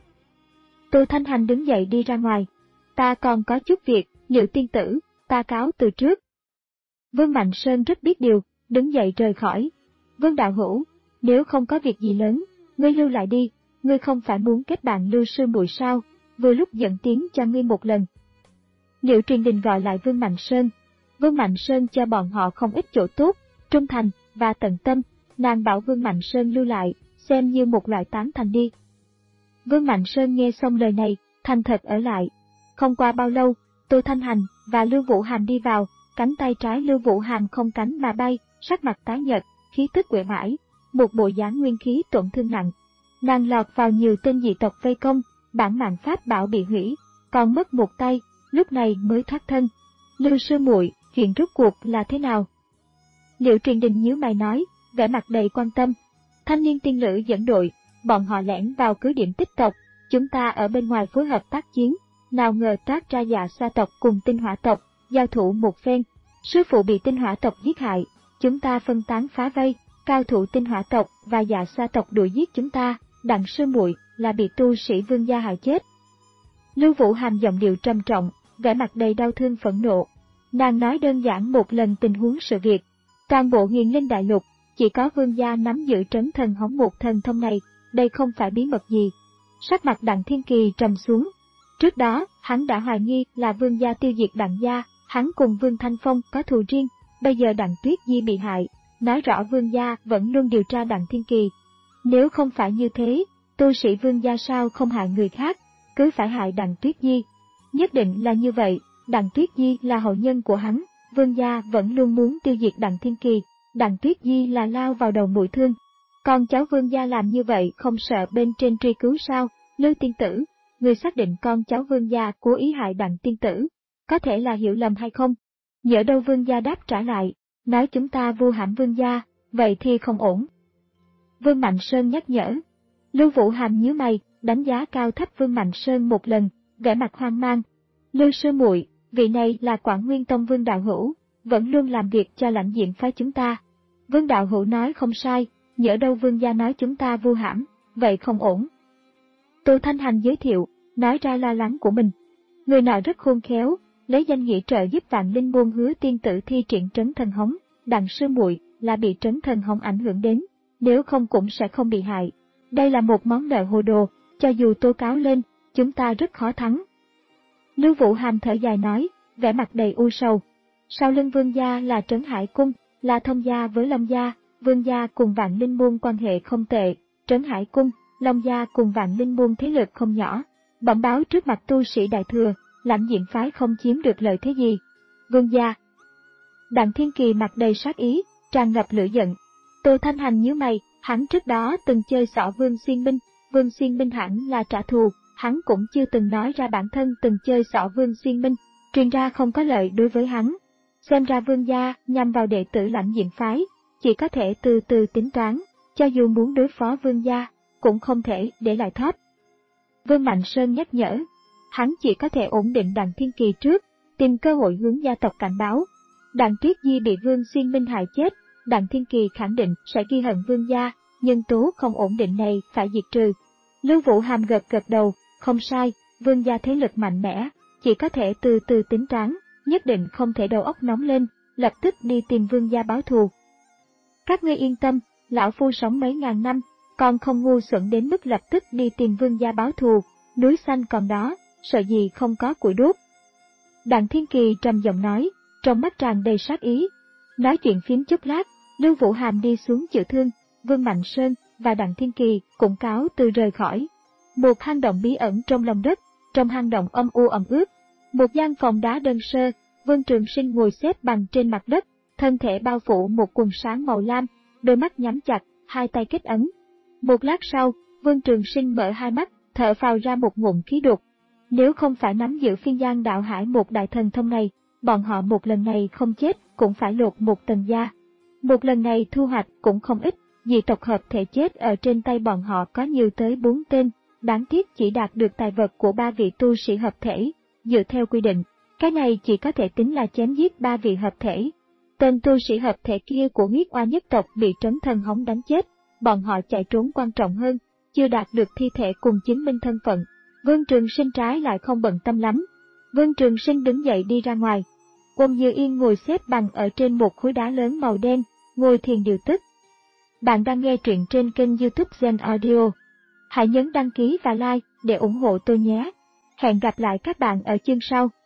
Tô Thanh Hành đứng dậy đi ra ngoài, ta còn có chút việc, Liệu tiên tử, ta cáo từ trước. Vương Mạnh Sơn rất biết điều, đứng dậy rời khỏi. Vương đạo hữu, nếu không có việc gì lớn, ngươi lưu lại đi, ngươi không phải muốn kết bạn Lưu sư muội sao, vừa lúc dẫn tiếng cho ngươi một lần. Liệu Truyền Đình gọi lại Vương Mạnh Sơn. Vương Mạnh Sơn cho bọn họ không ít chỗ tốt, trung thành và tận tâm, nàng bảo Vương Mạnh Sơn lưu lại, xem như một loại tán thành đi. Vương Mạnh Sơn nghe xong lời này, thành thật ở lại. Không qua bao lâu, Tô Thanh Hành và Lưu Vũ Hàm đi vào, cánh tay trái Lưu Vũ Hàm không cánh mà bay, sắc mặt tái nhợt, khí tức uể oải, một bộ dáng nguyên khí tổn thương nặng. Nàng lọt vào nhiều tên dị tộc vây công, bản mạng pháp bảo bị hủy, còn mất một tay, lúc này mới thoát thân. Lưu sư muội, chuyện rốt cuộc là thế nào? Liệu Truyền Đình nhíu mày nói, vẻ mặt đầy quan tâm. Thanh niên tiên nữ dẫn đội, bọn họ lẻn vào cứ điểm tích tộc, chúng ta ở bên ngoài phối hợp tác chiến, nào ngờ toát ra Dạ Sa tộc cùng Tinh Hỏa tộc, giao thủ một phen, sư phụ bị Tinh Hỏa tộc giết hại, chúng ta phân tán phá vây, cao thủ Tinh Hỏa tộc và Dạ Sa tộc đuổi giết chúng ta, Đặng sư muội là bị tu sĩ Vương gia hại chết. Lưu Vũ Hàm giọng điệu trầm trọng, vẻ mặt đầy đau thương phẫn nộ. Nàng nói đơn giản một lần tình huống sự việc. Toàn bộ huyền linh đại lục, chỉ có Vương gia nắm giữ trấn thần hống một thần thông này, đây không phải bí mật gì. Sắc mặt Đặng Thiên Kỳ trầm xuống. Trước đó, hắn đã hoài nghi là Vương gia tiêu diệt Đặng gia, hắn cùng Vương Thanh Phong có thù riêng, bây giờ Đặng Tuyết Nhi bị hại, nói rõ Vương gia vẫn luôn điều tra Đặng Thiên Kỳ. Nếu không phải như thế, tu sĩ Vương gia sao không hại người khác, cứ phải hại Đặng Tuyết Nhi. Nhất định là như vậy, Đặng Tuyết Nhi là hậu nhân của hắn, Vương gia vẫn luôn muốn tiêu diệt Đặng Thiên Kỳ, Đặng Tuyết Nhi là lao vào đầu mũi thương. Con cháu Vương gia làm như vậy không sợ bên trên truy cứu sao? Lưu tiên tử, người xác định con cháu Vương gia cố ý hại Đặng tiên tử, có thể là hiểu lầm hay không? Nhỡ đâu Vương gia đáp trả lại, nói chúng ta vu hãm Vương gia, vậy thì không ổn. Vương Mạnh Sơn nhắc nhở. Lưu Vũ Hàm nhíu mày, đánh giá cao thấp Vương Mạnh Sơn một lần, vẻ mặt hoang mang. Lưu sư muội, vị này là Quảng Nguyên Tông Vương đạo hữu, vẫn luôn làm việc cho lãnh diệm phái chúng ta. Vương đạo hữu nói không sai, nhỡ đâu Vương gia nói chúng ta vu hãm, vậy không ổn. Tô Thanh Hành giới thiệu, nói ra lo lắng của mình. Người nọ rất khôn khéo, lấy danh nghĩa trợ giúp Vạn Linh môn Hứa tiên tử thi triển trấn thần hống, Đặng sư muội là bị trấn thần hống ảnh hưởng đến, nếu không cũng sẽ không bị hại. Đây là một món nợ hồ đồ, cho dù tố cáo lên, chúng ta rất khó thắng. Lưu Vũ Hàm thở dài nói, vẻ mặt đầy u sầu. Sau lưng Vương gia là Trấn Hải Cung, là thông gia với Long gia, Vương gia cùng Vạn Linh môn quan hệ không tệ, Trấn Hải Cung, Long gia cùng Vạn Linh môn thế lực không nhỏ. Bẩm báo trước mặt tu sĩ đại thừa, lãnh diệm phái không chiếm được lợi thế gì. Vương gia. Đặng Thiên Kỳ mặt đầy sát ý, tràn ngập lửa giận. Tô Thanh Hành nhíu mày, hắn trước đó từng chơi xỏ Vương Xuyên Minh, Vương Xuyên Minh hẳn là trả thù, hắn cũng chưa từng nói ra bản thân từng chơi xỏ Vương Xuyên Minh, truyền ra không có lợi đối với hắn. Xem ra Vương gia nhằm vào đệ tử lãnh diệm phái, chỉ có thể từ từ tính toán, cho dù muốn đối phó Vương gia, cũng không thể để lại thóp. Vương Mạnh Sơn nhắc nhở, hắn chỉ có thể ổn định Đặng Thiên Kỳ trước, tìm cơ hội hướng gia tộc cảnh báo. Đặng Tuyết Di bị Vương Xuyên Minh hại chết, Đặng Thiên Kỳ khẳng định sẽ ghi hận Vương gia, nhân tố không ổn định này phải diệt trừ. Lưu Vũ Hàm gật gật đầu, không sai, Vương gia thế lực mạnh mẽ, chỉ có thể từ từ tính toán, nhất định không thể đầu óc nóng lên, lập tức đi tìm Vương gia báo thù. Các ngươi yên tâm, lão phu sống mấy ngàn năm, còn không ngu xuẩn đến mức lập tức đi tìm Vương gia báo thù, núi xanh còn đó, sợ gì không có củi đốt. Đặng Thiên Kỳ trầm giọng nói, trong mắt tràn đầy sát ý. Nói chuyện phím chút lát, Lưu Vũ Hàm đi xuống chịu thương, Vương Mạnh Sơn và Đặng Thiên Kỳ cũng cáo từ rời khỏi. Một hang động bí ẩn trong lòng đất, trong hang động âm u ẩm ướt, một gian phòng đá đơn sơ, Vương Trường Sinh ngồi xếp bằng trên mặt đất, thân thể bao phủ một quần sáng màu lam, đôi mắt nhắm chặt, hai tay kết ấn. Một lát sau, Vương Trường Sinh mở hai mắt, thở phào ra một ngụm khí đục. Nếu không phải nắm giữ phiên giang đạo hải một đại thần thông này, bọn họ một lần này không chết cũng phải lột một tầng da. Một lần này thu hoạch cũng không ít, dị tộc hợp thể chết ở trên tay bọn họ có nhiều tới bốn tên, đáng tiếc chỉ đạt được tài vật của ba vị tu sĩ hợp thể. Dựa theo quy định, cái này chỉ có thể tính là chém giết ba vị hợp thể. Tên tu sĩ hợp thể kia của huyết oa nhất tộc bị trấn thần hống đánh chết, bọn họ chạy trốn quan trọng hơn, chưa đạt được thi thể cùng chứng minh thân phận. Vương Trường Sinh trái lại không bận tâm lắm. Vương Trường Sinh đứng dậy đi ra ngoài. Ôn Như Yên ngồi xếp bằng ở trên một khối đá lớn màu đen, ngồi thiền điều tức. Bạn đang nghe truyện trên kênh YouTube Zen Audio. Hãy nhấn đăng ký và like để ủng hộ tôi nhé. Hẹn gặp lại các bạn ở chương sau.